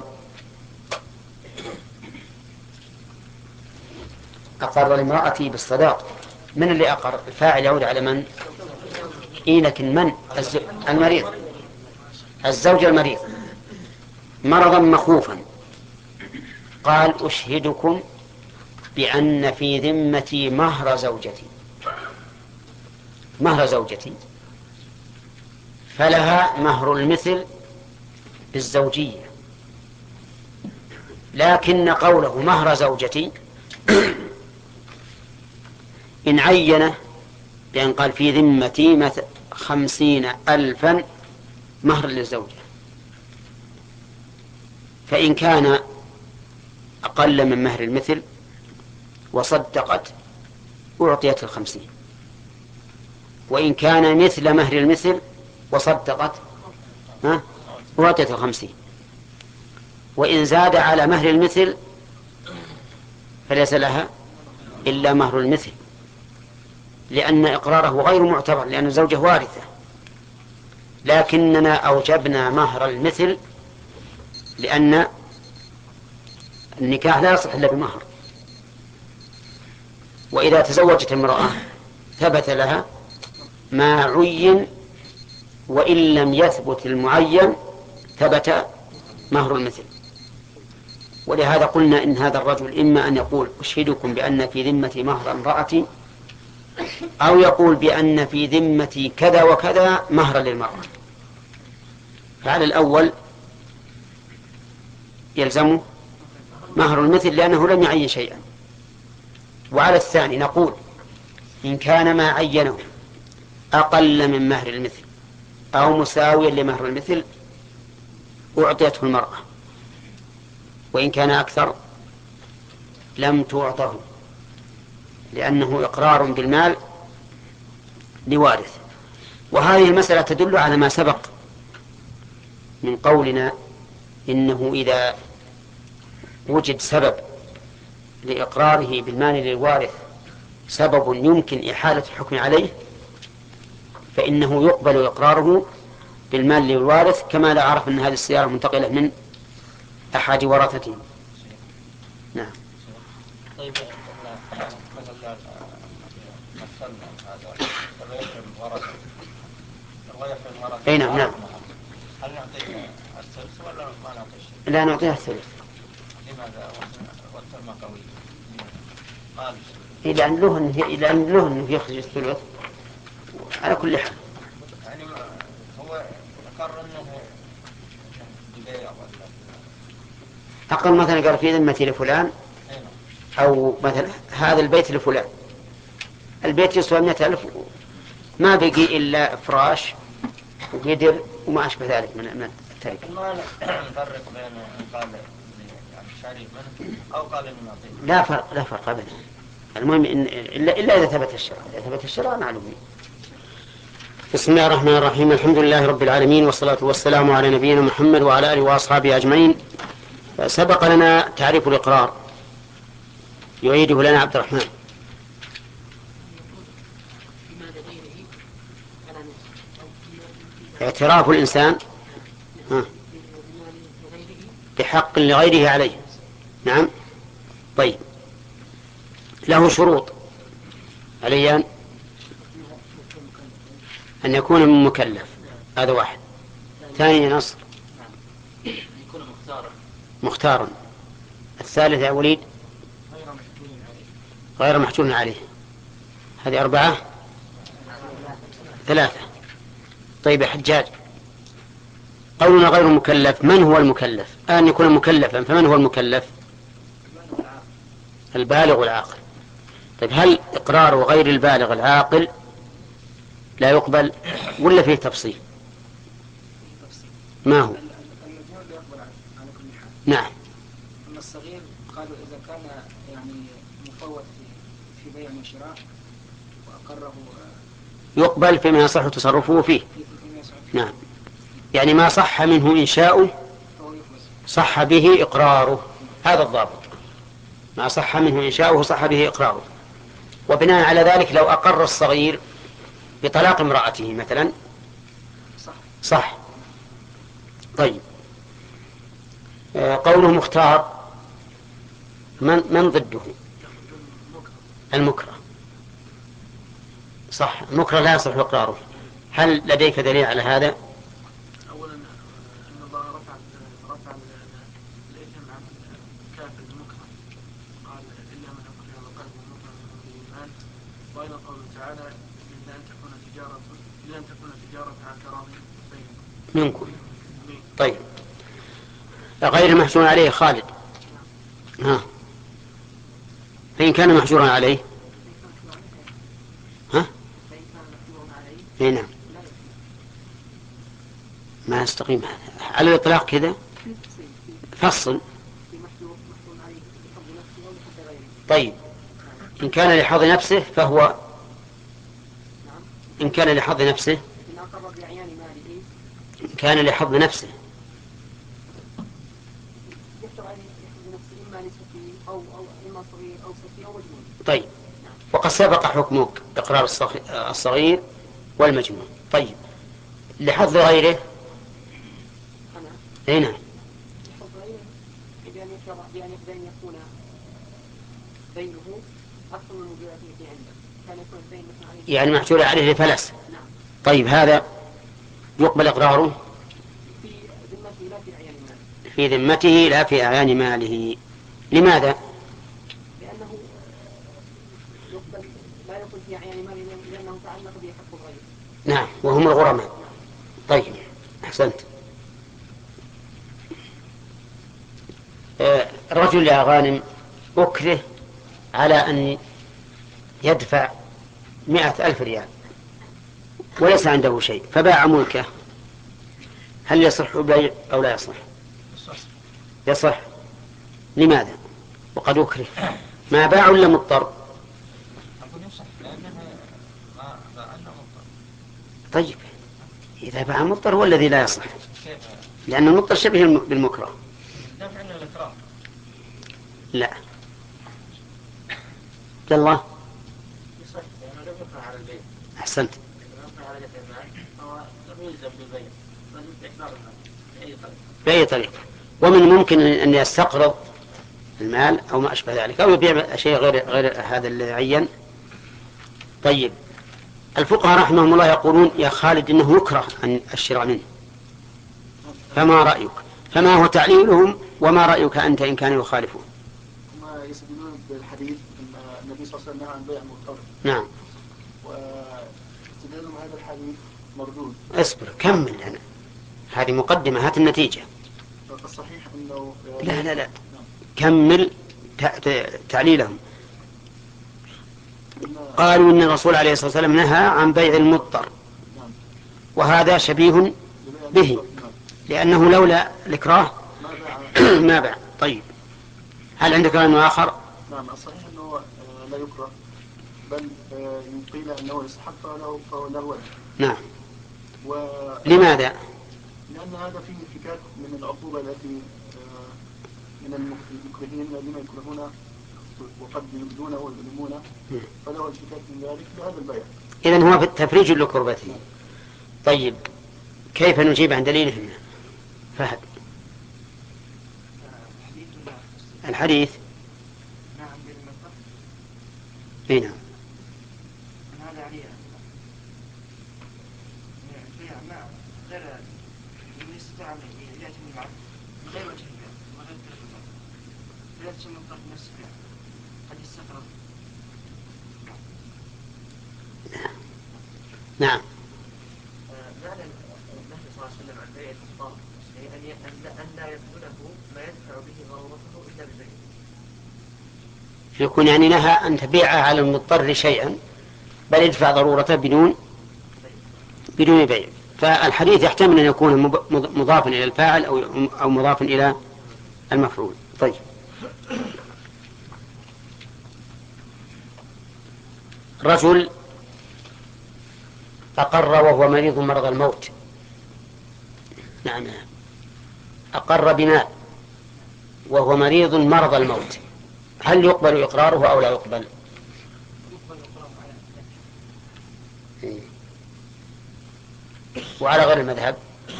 أقر لامرأته بالصداق، من اللي أقر؟ الفاعل يعود على من؟ إيه لكن من؟ المريض، الزوج المريض مرضا مخوفا، قال أشهدكم بأن في ذمتي مهر زوجتي مهر زوجتي فلها مهر المثل بالزوجية، لكن قوله مهر زوجتي إن عينه بأن قال في ذمتي خمسين ألفا مهر للزوجة، فإن كان أقل من مهر المثل وصدقت أعطيت الخمسين، وإن كان مثل مهر المثل وصدقت أعطيت الخمسين، وإن زاد على مهر المثل فليس لها إلا مهر المثل، لأن إقراره غير معتبر لأن الزوجة وارثة، لكننا أوجبنا مهر المثل لأن النكاح لا يصح إلا بمهر. وإذا تزوجت امرأة ثبت لها ما عين وإن لم يثبت المعين ثبت مهر المثل. ولهذا قلنا إن هذا الرجل إما أن يقول أشهدكم بأن في ذمتي مهر امرأتي، أو يقول بأن في ذمتي كذا وكذا مهرا للمرأة. فعلى الأول يلزمه مهر المثل لأنه لم يعين شيئا، وعلى الثاني نقول إن كان ما عينه أقل من مهر المثل أو مساويا لمهر المثل أعطيته المرأة، وإن كان أكثر لم تعطه، لأنه إقرار بالمال لوارث. وهذه المسألة تدل على ما سبق من قولنا إنه إذا وجد سبب لإقراره بالمال للوارث سبب يمكن إحالة الحكم عليه فإنه يقبل إقراره بالمال للوارث، كما لا أعرف أن هذه السيارة منتقلة من أحد ورثته. نعم. طيب مثلا مثلنا هذا الغير في الورثة الغير في الورثة أي نعم نعم. هل نعطيه الثلث ولا ما نعطيه الثلث؟ لا نعطيها الثلث. لماذا؟ والثلث قوي. قال إلى أن له إنه إلى أن له إنه يخرج الثلث على كل حال. يعني هو أقر أنه ببيع ولا أقل مثلا قال في ذمتي لفلان، أو مثلا هذا البيت لفلان، البيت يسوى مئة ألف ما بقي إلا فراش وقدر وما أشبه ذلك من التركة. ما نفرق بين قال يعني شريف منه أو قال إنه نعطيه. لا فرق لا فرق أبدا. المهم إن إلا, إلا إذا ثبت الشرع، إذا ثبت الشرع معلوم. بسم الله الرحمن الرحيم، الحمد لله رب العالمين، والصلاة والسلام على نبينا محمد وعلى آله وأصحابه أجمعين. سبق لنا تعريف الإقرار، يعيده لنا عبد الرحمن. اعتراف الإنسان بحق لغيره عليه. نعم. طيب له شروط عليان أن يكون من مكلف، هذا واحد. ثاني نصر يكون مختارا مختارا. الثالث يا وليد غير محجور عليه. هذه أربعة. ثلاثة. طيب يا حجاج، قولنا غير مكلف، من هو المكلف؟ أن يكون مكلفا، فمن هو المكلف؟ البالغ العاقل. طيب هل إقرار غير البالغ العاقل لا يقبل ولا فيه تفصيل؟ ما هو؟ نعم. أما الصغير قالوا إذا كان يعني مفوت في في بيع وشراء وأقره يقبل فيما يصح تصرفه فيه. نعم، يعني ما صح منه إنشاؤه صح به إقراره، هذا الضابط. ما صح منه إنشاؤه صح به إقراره. وبناء على ذلك لو أقر الصغير بطلاق امرأته مثلا صح. طيب، قوله مختار من, من ضده؟ المكره. صح، المكره لا يصح إقراره. هل لديك دليل على هذا؟ أولا أن الله رفع رفع الإثم عن كافر المكره، قال إلا من أكره وقلبه مكره من الإيمان. وأيضا قوله تعالى إلا أن تكون تجارة إلا أن تكون تجارة عن كرام منكم. طيب، غير محجور عليه خالد. ها، فإن كان محجورا عليه ها؟ اي نعم، ما يستقيم هذا على الإطلاق كذا. فصل. طيب، إن كان لحظ نفسه فهو إن كان لحظ نفسه إن كان لحظ نفسه طيب، وقد سبق حكم إقرار الصغير والمجنون. طيب، لحظ غيره هنا بأن يكون بينه أكثر من وجوده في عنده، كان يكون بين يعني محجور عليه لفلس. طيب، هذا يقبل إقراره في ذمته لا في أعيان ماله. في ذمته لا في أعيان ماله. لماذا؟ لأنه يقبل لا يكون في أعيان ماله لأنه تعلق به حق الغير. نعم، وهم الغرماء. طيب، أحسنت. رجل يا غانم أكره على أن يدفع مئة ألف ريال وليس عنده شيء، فباع ملكه، هل يصح بيع أو لا يصح؟ يصح. لماذا؟ وقد أكره، ما باع ولا مضطر؟ طيب، إذا باع مضطر هو الذي لا يصح، لأن المضطر شبه بالمكره. لا، الله أحسنت. بأي طريقة. ومن ممكن أن يستقرض المال أو ما أشبه ذلك، أو يبيع شيء غير غير هذا اللي عين. طيب، الفقهاء رحمهم الله يقولون يا خالد إنه يكره أن الشراء منه، فما رأيك؟ فما هو تعليلهم وما رأيك أنت إن كانوا يخالفون؟ هم يستدلون بالحديث أن النبي صلى الله عليه وسلم عن بيع المضطر. نعم. واستدلالهم هذا الحديث مردود. اصبر، كمل أنا. هذه مقدمة، هات النتيجة. الصحيح أنه لا لا لا كمل تعليلهم. قالوا إن الرسول عليه الصلاة والسلام نهى عن بيع المضطر، وهذا شبيه به، لأنه لولا الإكراه ما باع. طيب، هل عندك كلام آخر؟ نعم، الصحيح أنه لا يكره، بل قيل أنه يستحق فله فله وجه. نعم. و... لماذا؟ لأن هذا فيه انفكاك من العقوبة التي من المكرهين الذين يكرهون وقد يبدونه ويظلمونه، فله انفكاك من ذلك بهذا البيع. إذن هو تفريج لكربته. طيب، كيف نجيب عن دليلهم؟ فهد الحديث. نعم، بالمنطق. اي نعم. هذا عليه ما غير من استطاع أن يأتي من العبد غير وجه البيع وغير البيع، لا يأتي من طرف نفس البيع قد يستقرض. نعم. معنى النبي صلى الله عليه وسلم عن بيع المضطر أن لا يبذله ما يدفع به ضرورته إلا ببيع. يكون يعني نهى أن تبيع على المضطر شيئا، بل يدفع ضرورته بدون بدون بيع. فالحديث يحتمل أن يكون مضافا إلى الفاعل أو أو مضافا إلى المفعول. طيب، رجل أقر وهو مريض مرض الموت. نعم أقر بمال وهو مريض مرض الموت، هل يقبل إقراره أو لا يقبل؟ وعلى غير المذهب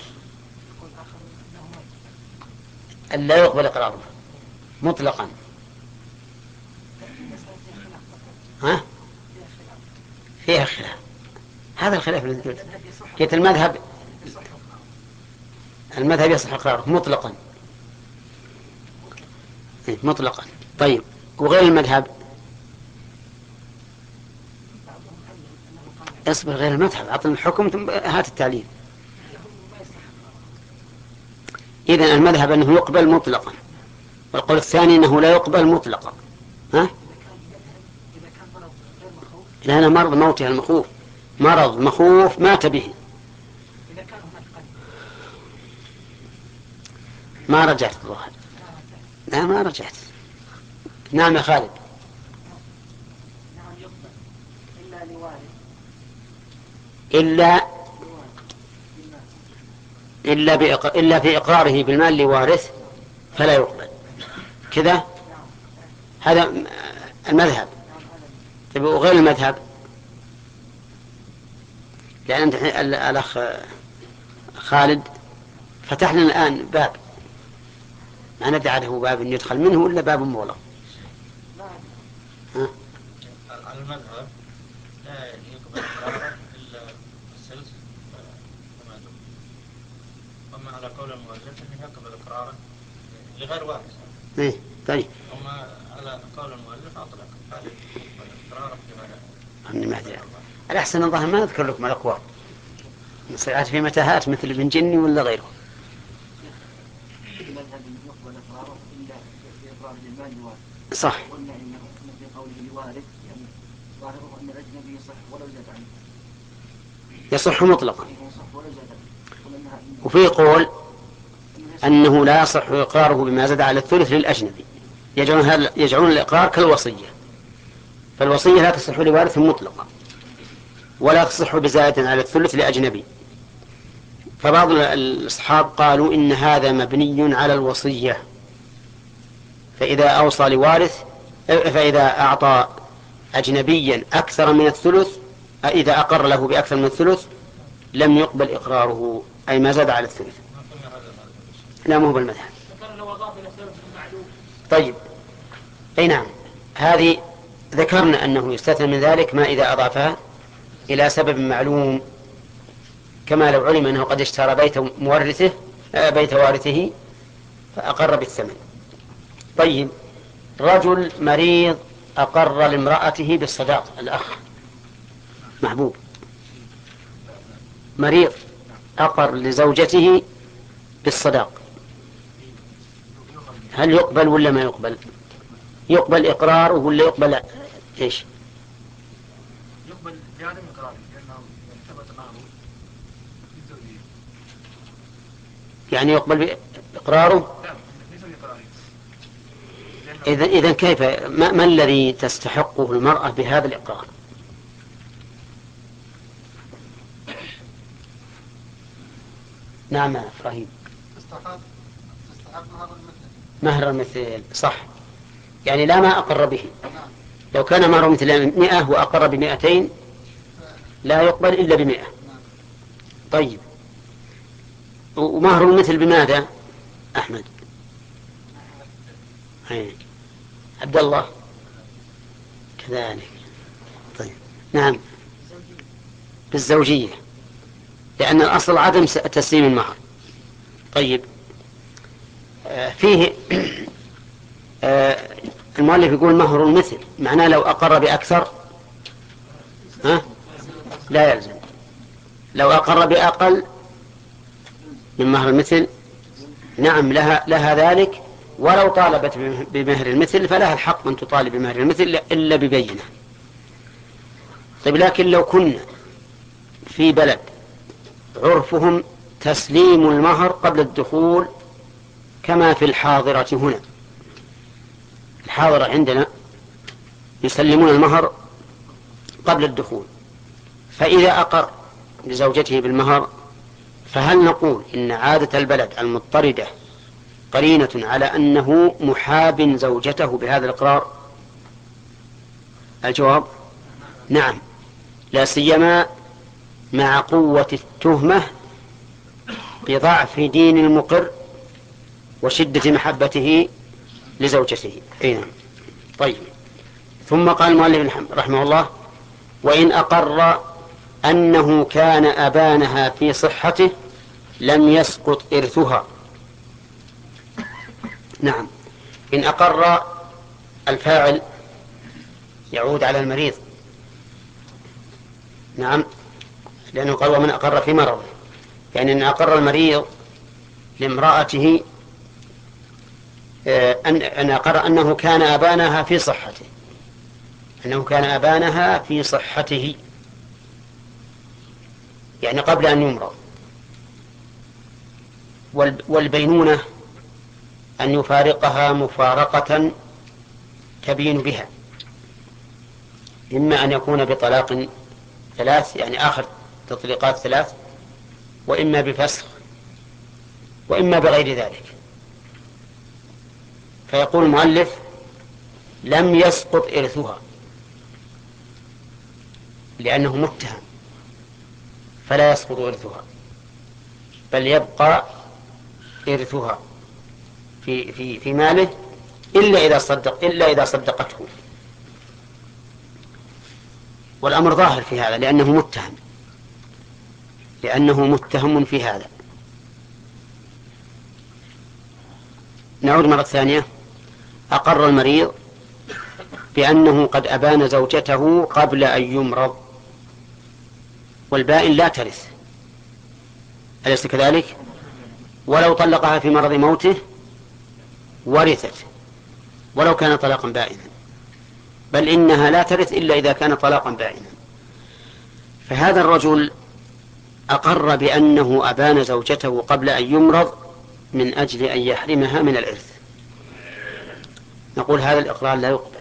أن لا يقبل إقراره مطلقا. ها؟ فيها خلاف، هذا الخلاف الذي قلت قلت المذهب المذهب يصح إقراره مطلقا مطلقا. طيب وغير المذهب؟ اصبر، غير المذهب أعطنا الحكم ثم هات التعليل. إذن المذهب أنه يقبل مطلقا، والقول الثاني أنه لا يقبل مطلقا. ها؟ لأن مرض موته المخوف مرض مخوف مات به. ما رجعت الظاهر. لا ما رجعت. نعم يا خالد. إلا إلا بإق... إلا في إقراره بالمال لوارث فلا يقبل كذا. هذا المذهب. طيب وغير المذهب؟ لأن أنت الأخ خالد فتح لنا الآن باب ما ندعي له باب يدخل منه ولا باب مغلق. ها؟ المذهب لا يقبل إقراره إلا السلس وما دون. أما على قول المؤلف أنه يقبل إقراره لغير وارث. إيه طيب. أما على قول المؤلف أطلق هذا إقراره لما لا. الأحسن الظاهر ما نذكر لكم الأقوال نصيحات في متاهات مثل ابن جني ولا غيره. صح. قلنا إنه في قوله لوارث يعني ظاهره أن الأجنبي يصح ولو زاد عنه. يصح مطلقا. وفي قول أنه لا يصح إقراره بما زاد على الثلث للأجنبي، يجعلون يجعلون الإقرار كالوصية، فالوصية لا تصح لوارث مطلقا ولا تصح بزيادة على الثلث لأجنبي. فبعض الأصحاب قالوا إن هذا مبني على الوصية، فإذا أوصى لوارث فإذا أعطى أجنبيا أكثر من الثلث، إذا أقر له بأكثر من الثلث لم يقبل إقراره، أي ما زاد على الثلث. لا مو بالمذهب. طيب أي نعم، هذه ذكرنا أنه يستثنى من ذلك ما إذا أضافها إلى سبب معلوم، كما لو علم أنه قد اشترى بيت مورثه بيت وارثه فأقر بالثمن. طيب رجل مريض أقر لامرأته بالصداق، الأخ محبوب مريض أقر لزوجته بالصداق، هل يقبل ولا ما يقبل؟ يقبل إقراره ولا يقبل إيش؟ يقبل بعدم إقراره لأنه ثبت معه بالزوجية. يعني يقبل بإقراره؟ إذا إذا كيف ما, ما الذي تستحقه المرأة بهذا الإقرار؟ نعم إبراهيم. تستحق تستحق مهر المثل. مهر المثل صح، يعني لا ما أقر به. لو كان مهر مثل مئة وأقر بمئتين لا يقبل إلا بمئة. طيب ومهر المثل بماذا أحمد؟ هي. عبد الله كذلك. طيب نعم بالزوجية، لأن الأصل عدم تسليم المهر. طيب آه فيه آه المؤلف يقول مهر المثل، معناه لو أقر بأكثر ها لا يلزم، لو أقر بأقل من مهر المثل نعم لها لها ذلك، ولو طالبت بمهر المثل فلها الحق أن تطالب بمهر المثل إلا ببينة. طيب لكن لو كنا في بلد عرفهم تسليم المهر قبل الدخول كما في الحاضرة هنا، الحاضرة عندنا يسلمون المهر قبل الدخول، فإذا أقر لزوجته بالمهر، فهل نقول إن عادة البلد المضطردة قرينة على أنه محاب زوجته بهذا الإقرار؟ الجواب نعم، لا سيما مع قوة التهمة بضعف دين المقر وشدة محبته لزوجته. إيه. طيب، ثم قال المؤلف رحمه الله: وإن أقر أنه كان أبانها في صحته لم يسقط إرثها. نعم، إن أقر الفاعل يعود على المريض. نعم، لأنه قال ومن أقر في مرض، يعني إن أقر المريض لامرأته أن أقر أنه كان أبانها في صحته، أنه كان أبانها في صحته يعني قبل أن يمرض. والبينونة أن يفارقها مفارقة تبين بها، إما أن يكون بطلاق ثلاث يعني آخر تطليقات ثلاث، وإما بفسخ، وإما بغير ذلك. فيقول المؤلف: لم يسقط إرثها، لأنه متهم فلا يسقط إرثها، بل يبقى إرثها في في في ماله إلا إذا صدق إلا إذا صدقته. والأمر ظاهر في هذا لأنه متهم لأنه متهم في هذا. نعود مرة ثانية: أقر المريض بأنه قد أبان زوجته قبل أن يمرض، والبائن لا ترث، أليس كذلك؟ ولو طلقها في مرض موته ورثت ولو كان طلاقا بائنا، بل إنها لا ترث إلا إذا كان طلاقا بائنا. فهذا الرجل أقر بأنه أبان زوجته قبل أن يمرض من أجل أن يحرمها من الإرث. نقول هذا الإقرار لا يقبل.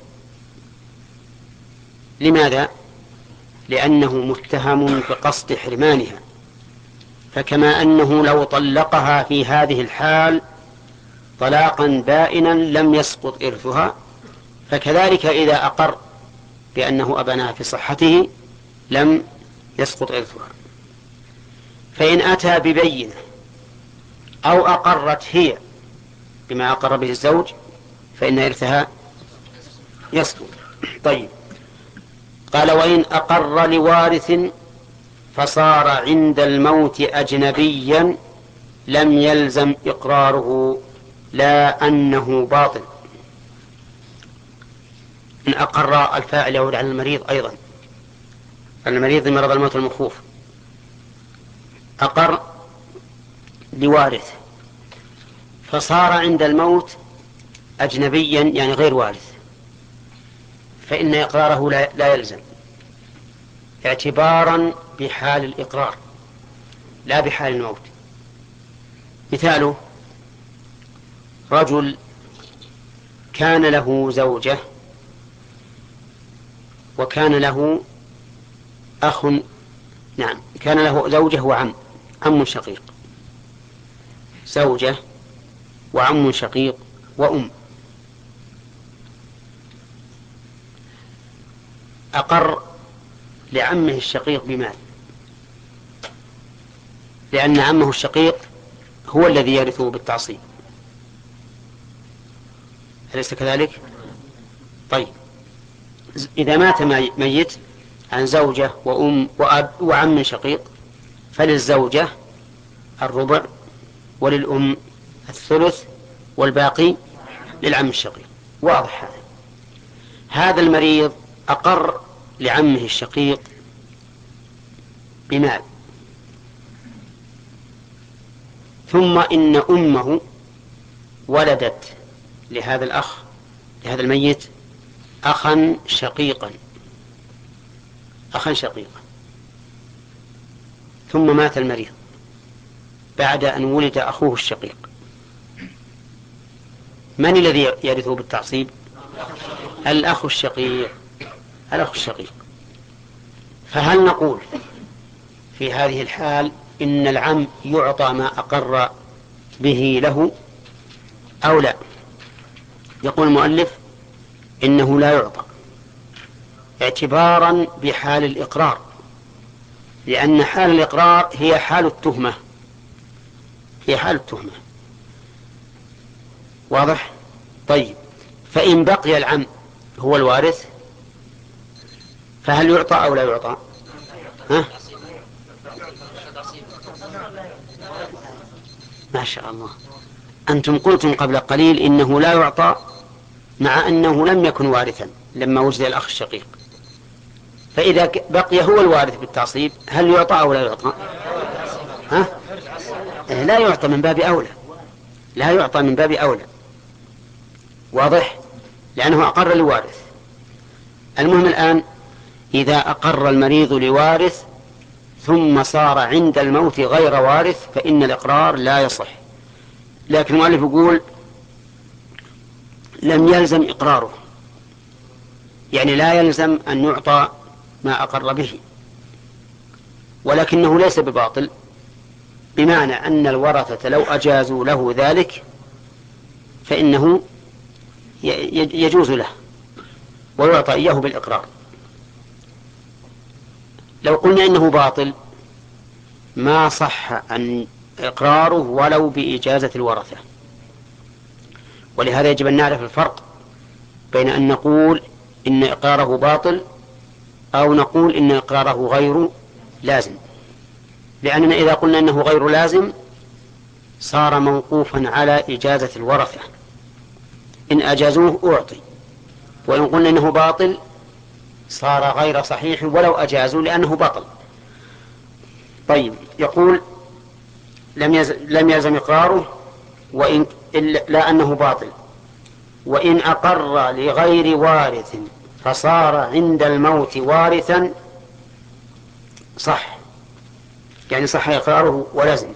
لماذا؟ لأنه متهم بقصد حرمانها، فكما أنه لو طلقها في هذه الحال طلاقا بائنا لم يسقط إرثها، فكذلك إذا أقر بأنه أبانها في صحته لم يسقط إرثها. فإن أتى ببينة أو أقرت هي بما أقر به الزوج فإن إرثها يسقط. طيب، قال: وإن أقر لوارث فصار عند الموت أجنبيا لم يلزم إقراره، لا أنه باطل. إن أقر الفاعل يعود على المريض أيضا، المريض مرض الموت المخوف. أقر لوارث فصار عند الموت أجنبيا يعني غير وارث، فإن إقراره لا يلزم، اعتبارا بحال الإقرار لا بحال الموت. مثاله: رجل كان له زوجة وكان له أخ، نعم كان له زوجة وعم عم شقيق، زوجة وعم شقيق وأم. أقر لعمه الشقيق بمال، لأن عمه الشقيق هو الذي يرثه بالتعصيب، أليس كذلك؟ طيب، إذا مات ميت عن زوجة وأم وأب وعم شقيق فللزوجة الربع وللأم الثلث والباقي للعم الشقيق. واضح هذا. هذا المريض أقر لعمه الشقيق بمال، ثم إن أمه ولدت لهذا الأخ لهذا الميت أخا شقيقا أخا شقيقا ثم مات المريض بعد أن ولد أخوه الشقيق. من الذي يرثه بالتعصيب؟ الأخ الشقيق الأخ الشقيق. فهل نقول في هذه الحال إن العم يعطى ما أقر به له أو لا؟ يقول المؤلف إنه لا يعطى اعتبارا بحال الإقرار، لأن حال الإقرار هي حال التهمة، هي حال التهمة. واضح؟ طيب، فإن بقي العم هو الوارث فهل يعطى أو لا يعطى؟ ها؟ ما شاء الله، أنتم قلتم قبل قليل إنه لا يعطى مع أنه لم يكن وارثا لما وجد الأخ الشقيق، فإذا بقي هو الوارث بالتعصيب هل يعطى أو لا يعطى؟ ها؟ لا يعطى من باب أولى، لا يعطى من باب أولى. واضح؟ لأنه أقر لوارث. المهم الآن إذا أقر المريض لوارث ثم صار عند الموت غير وارث فإن الإقرار لا يصح. لكن المؤلف يقول لم يلزم إقراره، يعني لا يلزم أن يعطى ما أقر به، ولكنه ليس بباطل، بمعنى أن الورثة لو أجازوا له ذلك فإنه يجوز له ويعطى إياه بالإقرار. لو قلنا إنه باطل ما صح أن إقراره ولو بإجازة الورثة. ولهذا يجب أن نعرف الفرق بين أن نقول إن إقراره باطل أو نقول إن إقراره غير لازم، لأننا إذا قلنا إنه غير لازم صار موقوفا على إجازة الورثة، إن أجازوه أعطي، وإن قلنا إنه باطل صار غير صحيح ولو أجازوا لأنه باطل. طيب، يقول لم يلزم, لم يلزم إقراره وإن لا أنه باطل، وإن أقر لغير وارث فصار عند الموت وارثا صح، يعني صح إقراره ولزم،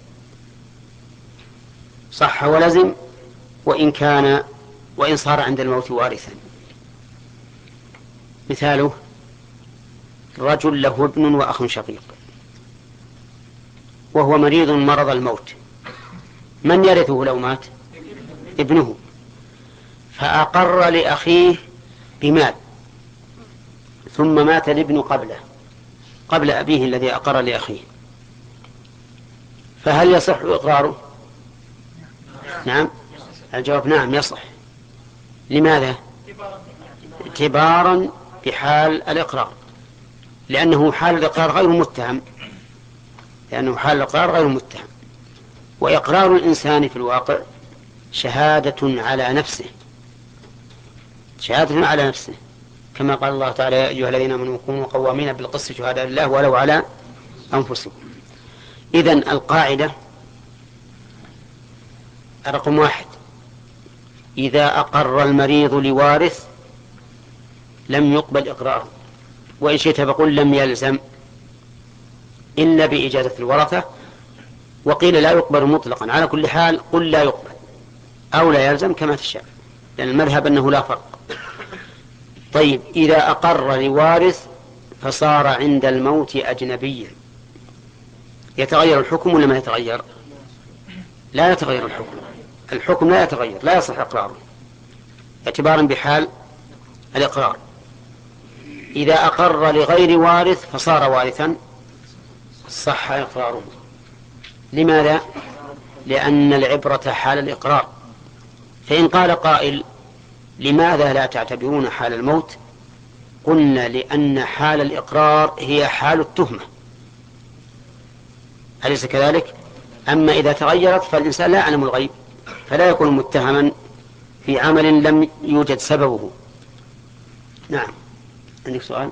صح ولزم وإن كان وإن صار عند الموت وارثا. مثاله رجل له ابن وأخ شقيق وهو مريض مرض الموت، من يرثه لو مات؟ ابنه، فأقر لأخيه بمال ثم مات الابن قبله قبل أبيه الذي أقر لأخيه، فهل يصح إقراره؟ نعم، الجواب نعم يصح. لماذا؟ اعتبارا بحال الإقرار، لأنه حال الإقرار غير متهم، لأنه حال الإقرار غير متهم، وإقرار الإنسان في الواقع شهادة على نفسه، شهادة على نفسه، كما قال الله تعالى يا أيها الذين آمنوا كونوا قوامين بالقسط شهداء لله ولو على أنفسكم. إذن القاعدة رقم واحد: إذا أقر المريض لوارث لم يقبل إقراره، وإن شئت فقل لم يلزم إلا بإجازة الورثة، وقيل لا يقبل مطلقا. على كل حال قل لا يقبل أو لا يلزم كما تشاء، لأن المذهب أنه لا فرق. طيب، إذا أقر لوارث فصار عند الموت أجنبيا يتغير الحكم ولا ما يتغير؟ لا يتغير الحكم، الحكم لا يتغير، لا يصح إقراره اعتبارا بحال الإقرار. إذا أقر لغير وارث فصار وارثا صح إقراره. لماذا؟ لأن العبرة حال الإقرار. فإن قال قائل لماذا لا تعتبرون حال الموت؟ قلنا لأن حال الإقرار هي حال التهمة، أليس كذلك؟ أما إذا تغيرت فالإنسان لا يعلم الغيب، فلا يكون متهما في عمل لم يوجد سببه. نعم، عندك سؤال؟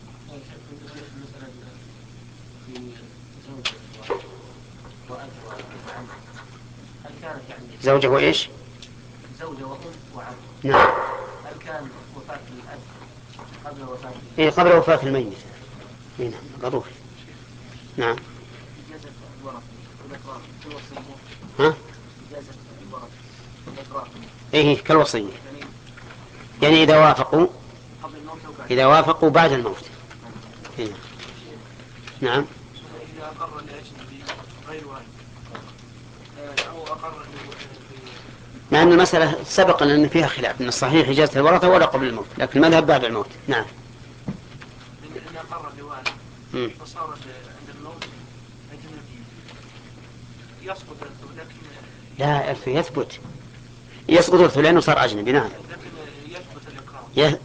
زوجة وإيش؟ زوجة وأم وعم. نعم. هل كان وفاة الأب قبل وفاة إيه، قبل وفاة الميت. إيه، نعم، ضروري. نعم. إجازة الورثة والإقرار كالوصية. ها؟ إجازة الورثة والإقرار. إيه، كالوصية. يعني إذا وافقوا قبل الموت أو بعد. إذا وافقوا بعد الموت. إيه. نعم. إذا أقر لأجنبي غير واحد أو أقر مع أن المسألة سبق أن فيها خلاف، أن الصحيح إجازة الورثة ولا قبل الموت، لكن المذهب بعد الموت. نعم. إن أقر لوالد فصار عند الموت أجنبي يسقط الثلث، لكن لا الف يثبت يسقط الثلث لأنه صار أجنبي. نعم. لكن يثبت الإقرار. يه...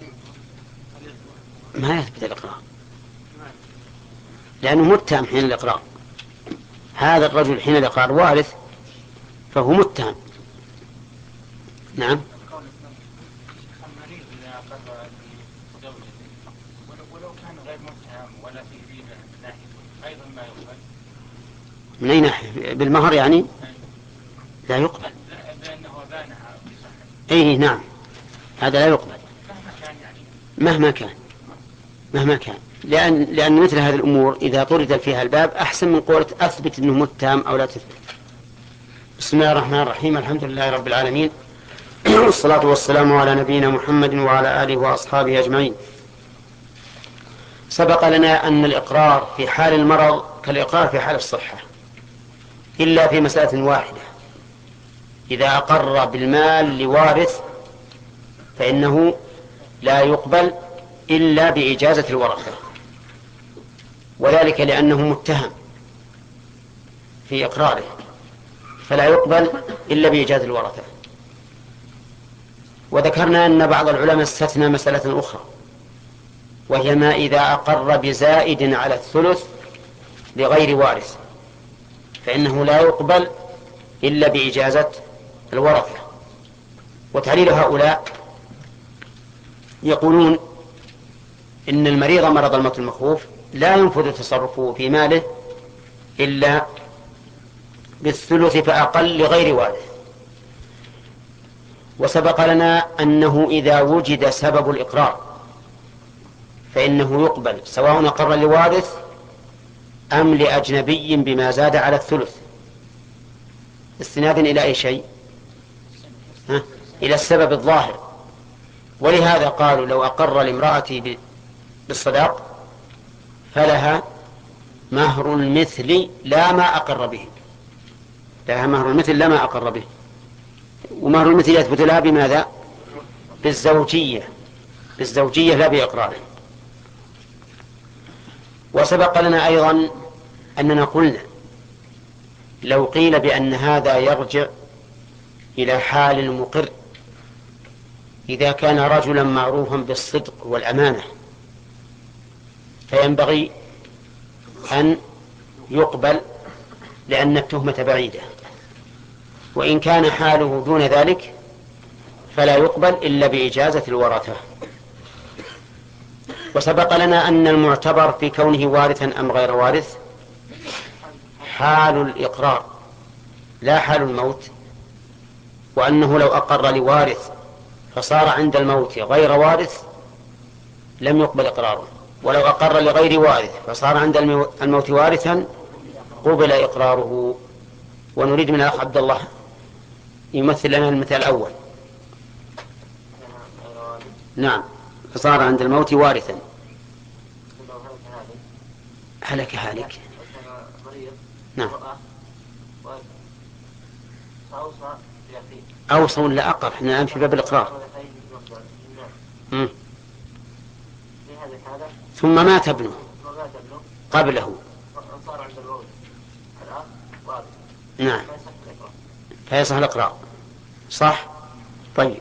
ما يثبت الإقرار لأنه متهم حين الإقرار. هذا الرجل حين الإقرار وارث فهو متهم. نعم. المريض إذا أقر بزوجته ولو كان غير متهم ولا في دين من ناحية أيضا ما يقبل. من أي ناحية؟ بالمهر يعني؟ لا يقبل. لأنه بانها بصحة. أي نعم، هذا لا يقبل مهما كان يعني. مهما كان مهما كان لأن لأن مثل هذه الأمور إذا طرد فيها الباب أحسن من قولة أثبت أنه متهم أو لا تثبت. بسم الله الرحمن الرحيم. الحمد لله رب العالمين، والصلاة والسلام على نبينا محمد وعلى آله وأصحابه أجمعين. سبق لنا أن الإقرار في حال المرض كالإقرار في حال الصحة، إلا في مسألة واحدة: إذا أقر بالمال لوارث فإنه لا يقبل إلا بإجازة الورثة، وذلك لأنه متهم في إقراره فلا يقبل إلا بإجازة الورثة. وذكرنا أن بعض العلماء استثنى مسألة أخرى، وهي ما إذا أقر بزائد على الثلث لغير وارث فإنه لا يقبل إلا بإجازة الورثة. وتعليل هؤلاء يقولون إن المريض مرض الموت المخوف لا ينفذ تصرفه في ماله إلا بالثلث فأقل لغير وارث. وسبق لنا أنه إذا وجد سبب الإقرار فإنه يقبل سواء أقر لوارث أم لأجنبي بما زاد على الثلث، استنادا إلى أي شيء؟ ها؟ إلى السبب الظاهر. ولهذا قالوا لو أقر لامرأتي بالصداق فلها مهر المثل لا ما أقر به، لها مهر المثل لا ما أقر به. ومهر المثل يثبت لها بماذا؟ بالزوجية، بالزوجية لا بإقراره. وسبق لنا أيضا أننا قلنا لو قيل بأن هذا يرجع إلى حال المقر إذا كان رجلا معروفا بالصدق والأمانة فينبغي أن يقبل لأن التهمة بعيدة، وإن كان حاله دون ذلك فلا يقبل إلا بإجازة الورثة. وسبق لنا أن المعتبر في كونه وارثا أم غير وارث حال الإقرار لا حال الموت، وأنه لو أقر لوارث فصار عند الموت غير وارث لم يقبل إقراره، ولو أقر لغير وارث فصار عند الموت وارثا قبل إقراره. ونريد من الأخ عبد الله يمثل لنا المثال الأول. نعم، فصار عند الموت وارثا. هلك هالك. نعم. أوصى ولا أقر؟ احنا الآن في باب الإقرار. مم. ثم مات ابنه قبله. نعم، فيصح الإقرار. صح. طيب،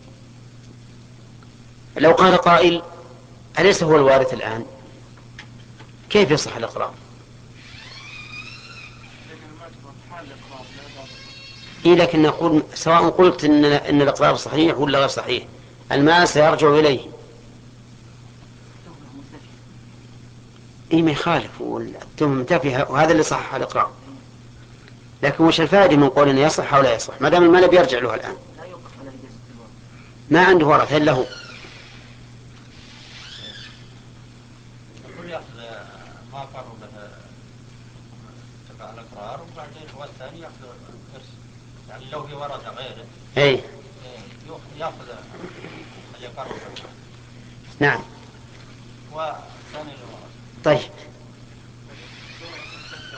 لو قال قائل أليس هو الوارث الآن؟ كيف يصح الإقرار؟ إيه، لكن نقول سواء قلت إن, إن الإقرار صحيح ولا غير صحيح المال سيرجع إليه. إيه، ما يخالف، والتهم منتفية، وهذا اللي صح الإقرار. لكن وش الفائدة من قول إنه يصح أو لا يصح ما دام المال بيرجع له الآن؟ ما عنده ورث إلا هو. الكل يأخذ ما قرر به تبع الإقرار، وبعدين والثاني يأخذ الإرث. يعني لو في ورثة غيره أي يأخذ اللي يقرر. نعم. والثاني الورثة. طيب،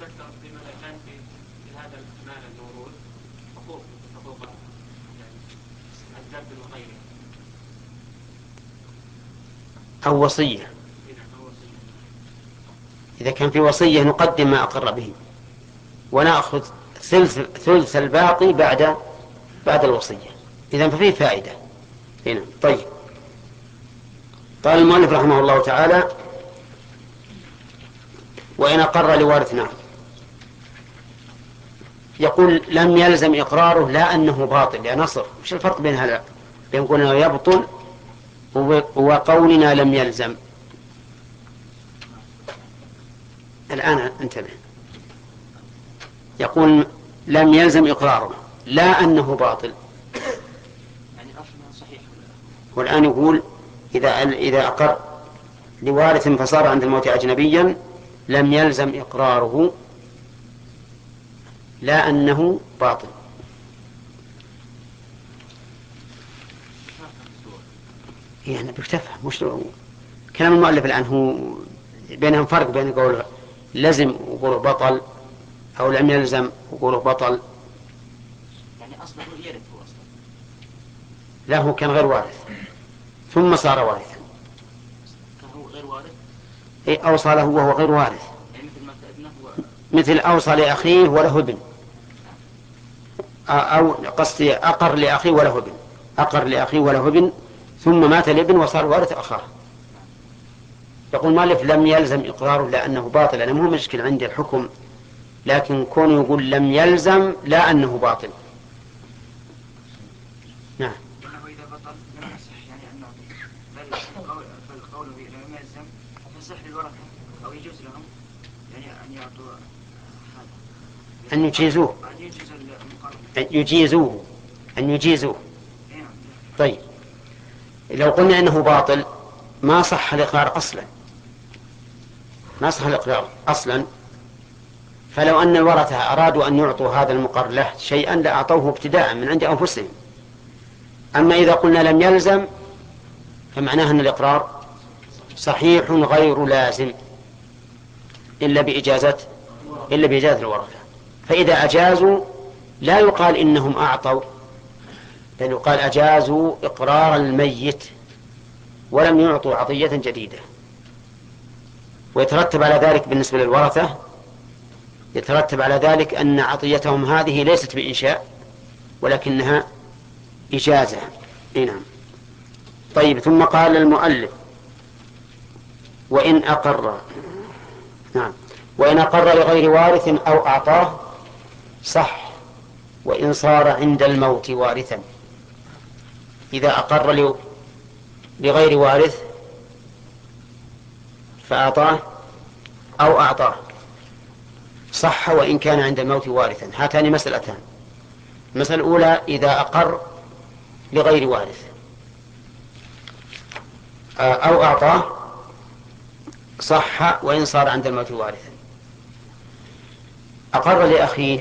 ذكر فيما لا كان في في هذا المال الموروث حقوق حقوق يعني الذب وغيره أو وصية. إذا كان في وصية نقدم ما أقر به ونأخذ ثلث ثلث الباقي بعد بعد الوصية. إذن ففيه فائدة هنا. طيب، قال المؤلف رحمه الله تعالى: وإن أقر لوارثنا، يقول لم يلزم إقراره لا أنه باطل يا نصر. مش الفرق بين هذا بين قولنا يبطل وقولنا لم يلزم؟ الآن انتبه، يقول لم يلزم إقراره لا أنه باطل، يعني أصلا صحيح. والآن يقول إذا إذا أقر لوارث فصار عند الموت أجنبيا لم يلزم إقراره لا أنه باطل. يعني بتفهم مش كلام المؤلف الآن هو بينهم فرق بين قول لزم وقوله بطل أو لم يلزم وقوله بطل. يعني أصلا هو يرث هو أصلا. لا، هو كان غير وارث ثم صار وارثا. كان هو غير وارث. إيه، أوصى له وهو غير وارث. يعني مثل ما ابنه هو. مثل أوصى لأخيه وله ابن، أو قصدي أقر لأخيه وله ابن، أقر لأخيه وله ابن ثم مات الابن وصار وارث أخاه. يقول مالك لم يلزم إقراره لأنه باطل. أنا مو مشكل عندي الحكم، لكن كونه يقول لم يلزم لا أنه باطل. نعم. وأنه إذا بطل لم يصح يعني أن نعطيه، بل قوله لم يلزم يصح للورثة أو يجوز لهم يعني أن يعطوا هذا، أن يجيزوه، أن يجيزوا المقرر، أن يجيزوه أن يجيزوه. طيب، لو قلنا إنه باطل ما صح الإقرار أصلا، ما صح الإقرار أصلا. فلو أن الورثة أرادوا أن يعطوا هذا المقر له شيئا لأعطوه ابتداء من عند أنفسهم. أما إذا قلنا لم يلزم فمعناه أن الإقرار صحيح غير لازم إلا بإجازة إلا بإجازة الورثة. فإذا أجازوا لا يقال إنهم أعطوا، بل يقال أجازوا إقرار الميت ولم يعطوا عطية جديدة. ويترتب على ذلك بالنسبة للورثة، يترتب على ذلك أن عطيتهم هذه ليست بإنشاء ولكنها إجازة. نعم. طيب، ثم قال المؤلف: وإن أقر، نعم، وإن أقر لغير وارث أو أعطاه صح وإن صار عند الموت وارثا. إذا أقر لغير وارث فأعطاه أو أعطاه صح وإن كان عند الموت وارثا. هاتان مسألتان. المسألة الأولى إذا أقر لغير وارث أو أعطاه صح وإن صار عند الموت وارثا. أقر لأخيه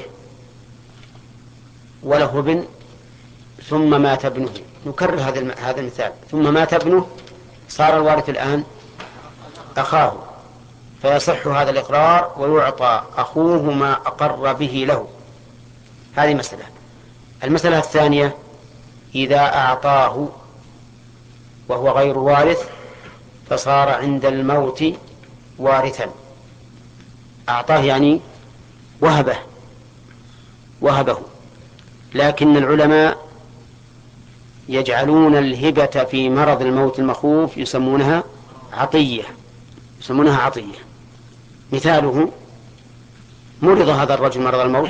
وله ابن ثم مات ابنه، نكرر هذا هذا المثال، ثم مات ابنه صار الوارث الآن أخاه، فيصح هذا الإقرار ويعطى أخوه ما أقر به له. هذه مسألة. المسألة الثانية إذا أعطاه وهو غير وارث فصار عند الموت وارثا. أعطاه يعني وهبه وهبه، لكن العلماء يجعلون الهبة في مرض الموت المخوف يسمونها عطية، يسمونها عطية. مثاله: مرض هذا الرجل مرض الموت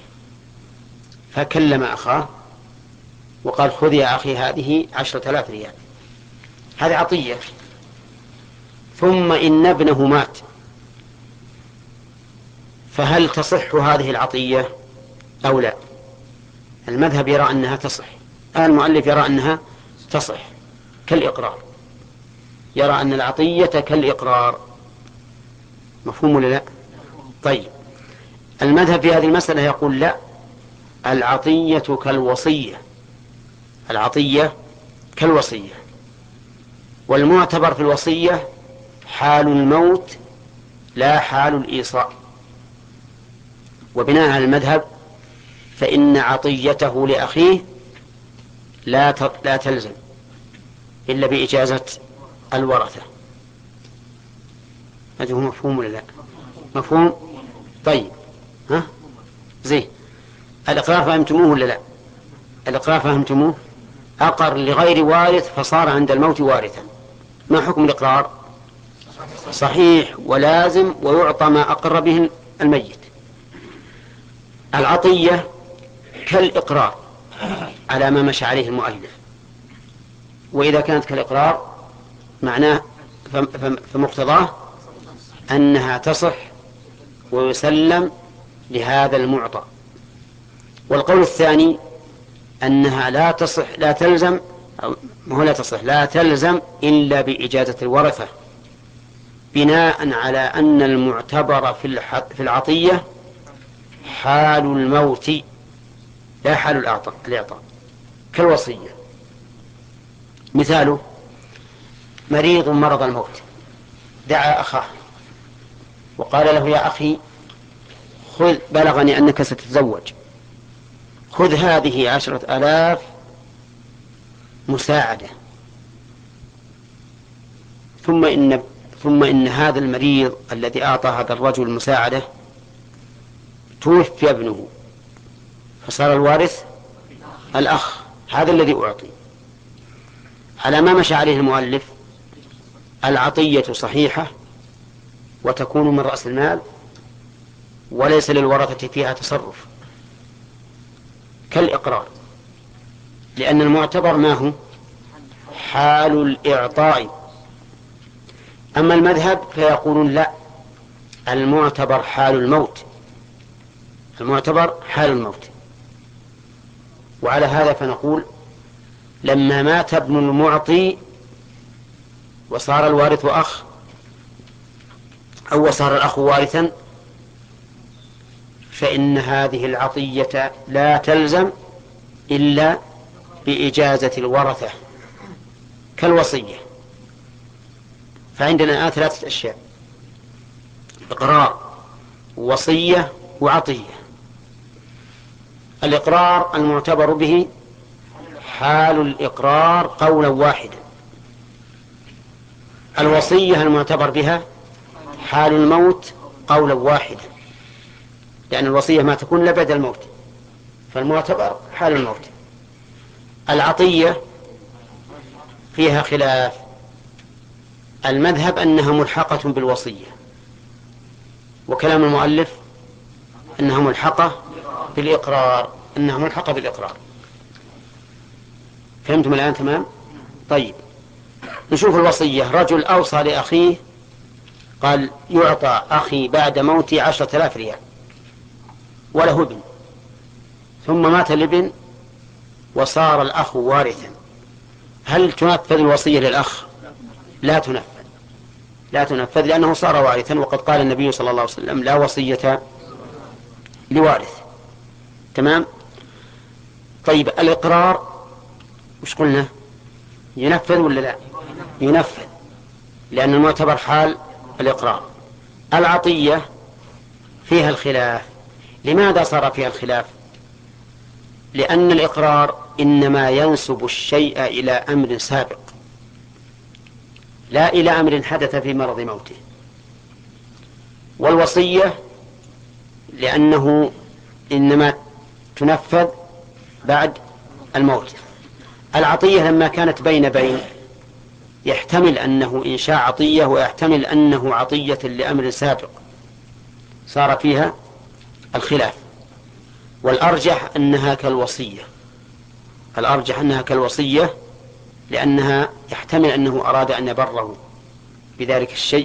فكلم أخاه وقال: خذ يا أخي هذه عشرة آلاف ريال، هذه عطية. ثم إن ابنه مات، فهل تصح هذه العطية أو لا؟ المذهب يرى أنها تصح، المؤلف يرى أنها تصح كالإقرار، يرى أن العطية كالإقرار. مفهوم ولا لا؟ طيب، المذهب في هذه المسألة يقول لا، العطية كالوصية، العطية كالوصية، والمعتبر في الوصية حال الموت لا حال الإيصاء. وبناء على المذهب فإن عطيته لأخيه لا لا تلزم إلا بإجازة الورثة. هذا هو مفهوم ولا لا؟ مفهوم؟ طيب ها زين. الإقرار فهمتموه ولا لا؟ الإقرار فهمتموه؟ أقر لغير وارث فصار عند الموت وارثا. ما حكم الإقرار؟ صحيح ولازم ويعطى ما أقر به الميت. العطية كالإقرار على ما مشى عليه المؤلف، وإذا كانت كالإقرار معناه فمقتضاه أنها تصح ويسلم لهذا المعطى. والقول الثاني أنها لا تصح لا تلزم أو لا تصح لا تلزم إلا بإجازة الورثة، بناء على أن المعتبر في العطية حال الموت لا حال الإعطاء، كالوصية. مثاله مريض مرض الموت دعا أخاه وقال له يا أخي خذ بلغني أنك ستتزوج، خذ هذه عشرة آلاف مساعدة، ثم إن ثم إن هذا المريض الذي أعطى هذا الرجل المساعدة توفي ابنه فصار الوارث الأخ، هذا الذي أعطي. على ما مشى عليه المؤلف العطية صحيحة وتكون من رأس المال وليس للورثة فيها تصرف، كالإقرار، لأن المعتبر ما هو حال الإعطاء. أما المذهب فيقولون لا، المعتبر حال الموت، المعتبر حال الموت. وعلى هذا فنقول لما مات ابن المعطي وصار الوارث أخ أو وصار الأخ وارثا فإن هذه العطية لا تلزم إلا بإجازة الورثة، كالوصية. فعندنا الآن ثلاثة أشياء: إقرار ووصية وعطية. الإقرار المعتبر به حال الإقرار قولا واحدا، الوصية المعتبر بها حال الموت قولا واحدا، لأن الوصية ما تكون إلا بعد الموت، فالمعتبر حال الموت. العطية فيها خلاف، المذهب أنها ملحقة بالوصية، وكلام المؤلف أنها ملحقة بالإقرار، أنها ملحقة بالإقرار. فهمتم الآن تمام؟ طيب نشوف الوصية. رجل أوصى لأخيه قال يعطى أخي بعد موتي عشرة آلاف ريال وله ابن، ثم مات الابن وصار الأخ وارثا، هل تنفذ الوصية للأخ؟ لا تنفذ، لا تنفذ لأنه صار وارثا، وقد قال النبي صلى الله عليه وسلم لا وصية لوارث. تمام؟ طيب الإقرار وش قلنا؟ ينفذ ولا لا؟ ينفذ، لأن المعتبر حال الإقرار. العطية فيها الخلاف. لماذا صار فيها الخلاف؟ لأن الإقرار إنما ينسب الشيء إلى أمر سابق لا إلى أمر حدث في مرض موته، والوصية لأنه إنما تنفذ بعد الموت. العطية لما كانت بين بين يحتمل أنه إنشاء عطية ويحتمل أنه عطية لأمر سابق، صار فيها الخلاف. والأرجح أنها كالوصية، الأرجح أنها كالوصية لأنها يحتمل أنه أراد أن يبره بذلك الشيء.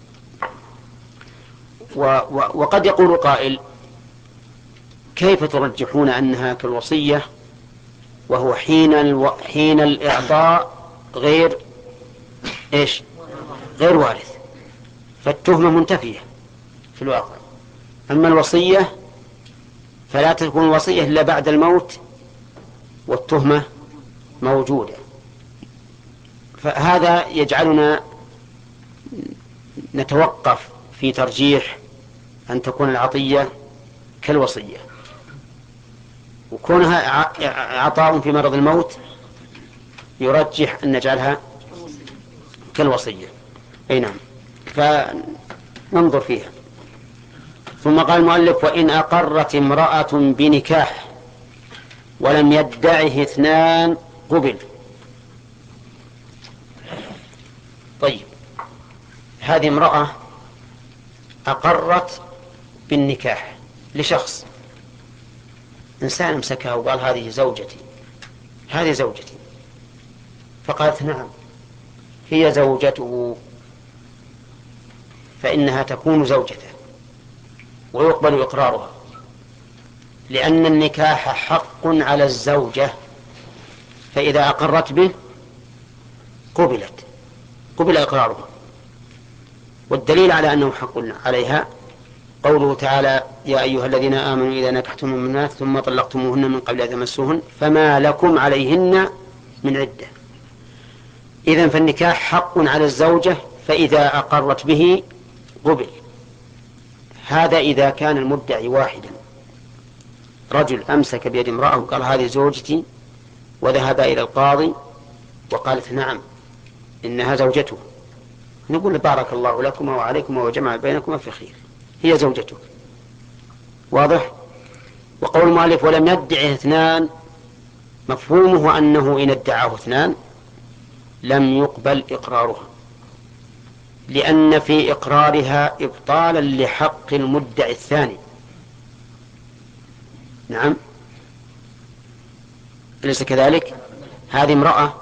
و و وقد يقول قائل كيف ترجحون أنها كالوصية وهو حين الو... حين الإعطاء غير إيش غير وارث، فالتهمة منتفية في الواقع. أما الوصية فلا تكون الوصية إلا بعد الموت والتهمة موجودة. فهذا يجعلنا نتوقف في ترجيح أن تكون العطية كالوصية، وكونها عطاء في مرض الموت يرجح أن نجعلها كالوصية. أي نعم، فننظر فيها. ثم قال المؤلف: وإن أقرت امرأة بنكاح ولم يدعه اثنان قبل. طيب، هذه امرأة أقرت بالنكاح لشخص، إنسان امسكها وقال هذه زوجتي، هذه زوجتي، فقالت نعم هي زوجته، فإنها تكون زوجته ويقبل إقرارها، لأن النكاح حق على الزوجة، فإذا أقرت به قبلت قبل إقرارها. والدليل على أنه حق عليها قوله تعالى: يا أيها الذين آمنوا إذا نكحتم المؤمنات ثم طلقتموهن من قبل أن تمسوهن فما لكم عليهن من عدة. إذن فالنكاح حق على الزوجة، فإذا أقرت به قبل. هذا إذا كان المدعي واحدا، رجل أمسك بيد امرأة وقال هذه زوجتي، وذهب إلى القاضي وقالت نعم إنها زوجته، نقول بارك الله لكما وعليكما وجمع بينكما في خير، هي زوجته. واضح؟ وقول المؤلف: ولم يدعه اثنان، مفهومه أنه إن ادعاه اثنان لم يقبل إقرارها، لأن في إقرارها إبطالا لحق المدعي الثاني. نعم، أليس كذلك؟ هذه امرأة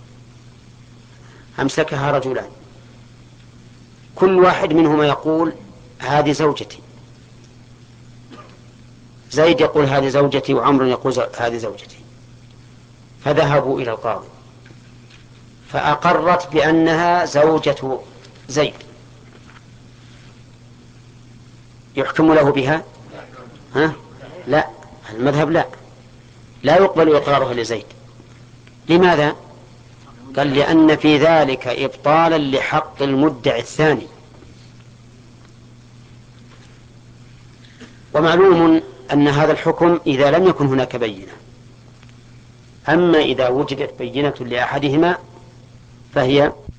أمسكها رجلان، كل واحد منهما يقول هذه زوجتي، زيد يقول هذه زوجتي وعمر يقول هذه زوجتي، فذهبوا إلى القاضي فأقرت بأنها زوجة زيد، يحكم له بها؟ ها؟ لا، المذهب لا لا يقبل إقرارها لزيد. لماذا؟ قال لأن في ذلك إبطالا لحق المدعي الثاني. ومعلوم أن هذا الحكم إذا لم يكن هناك بينة، أما إذا وجدت بينة لأحدهما فهي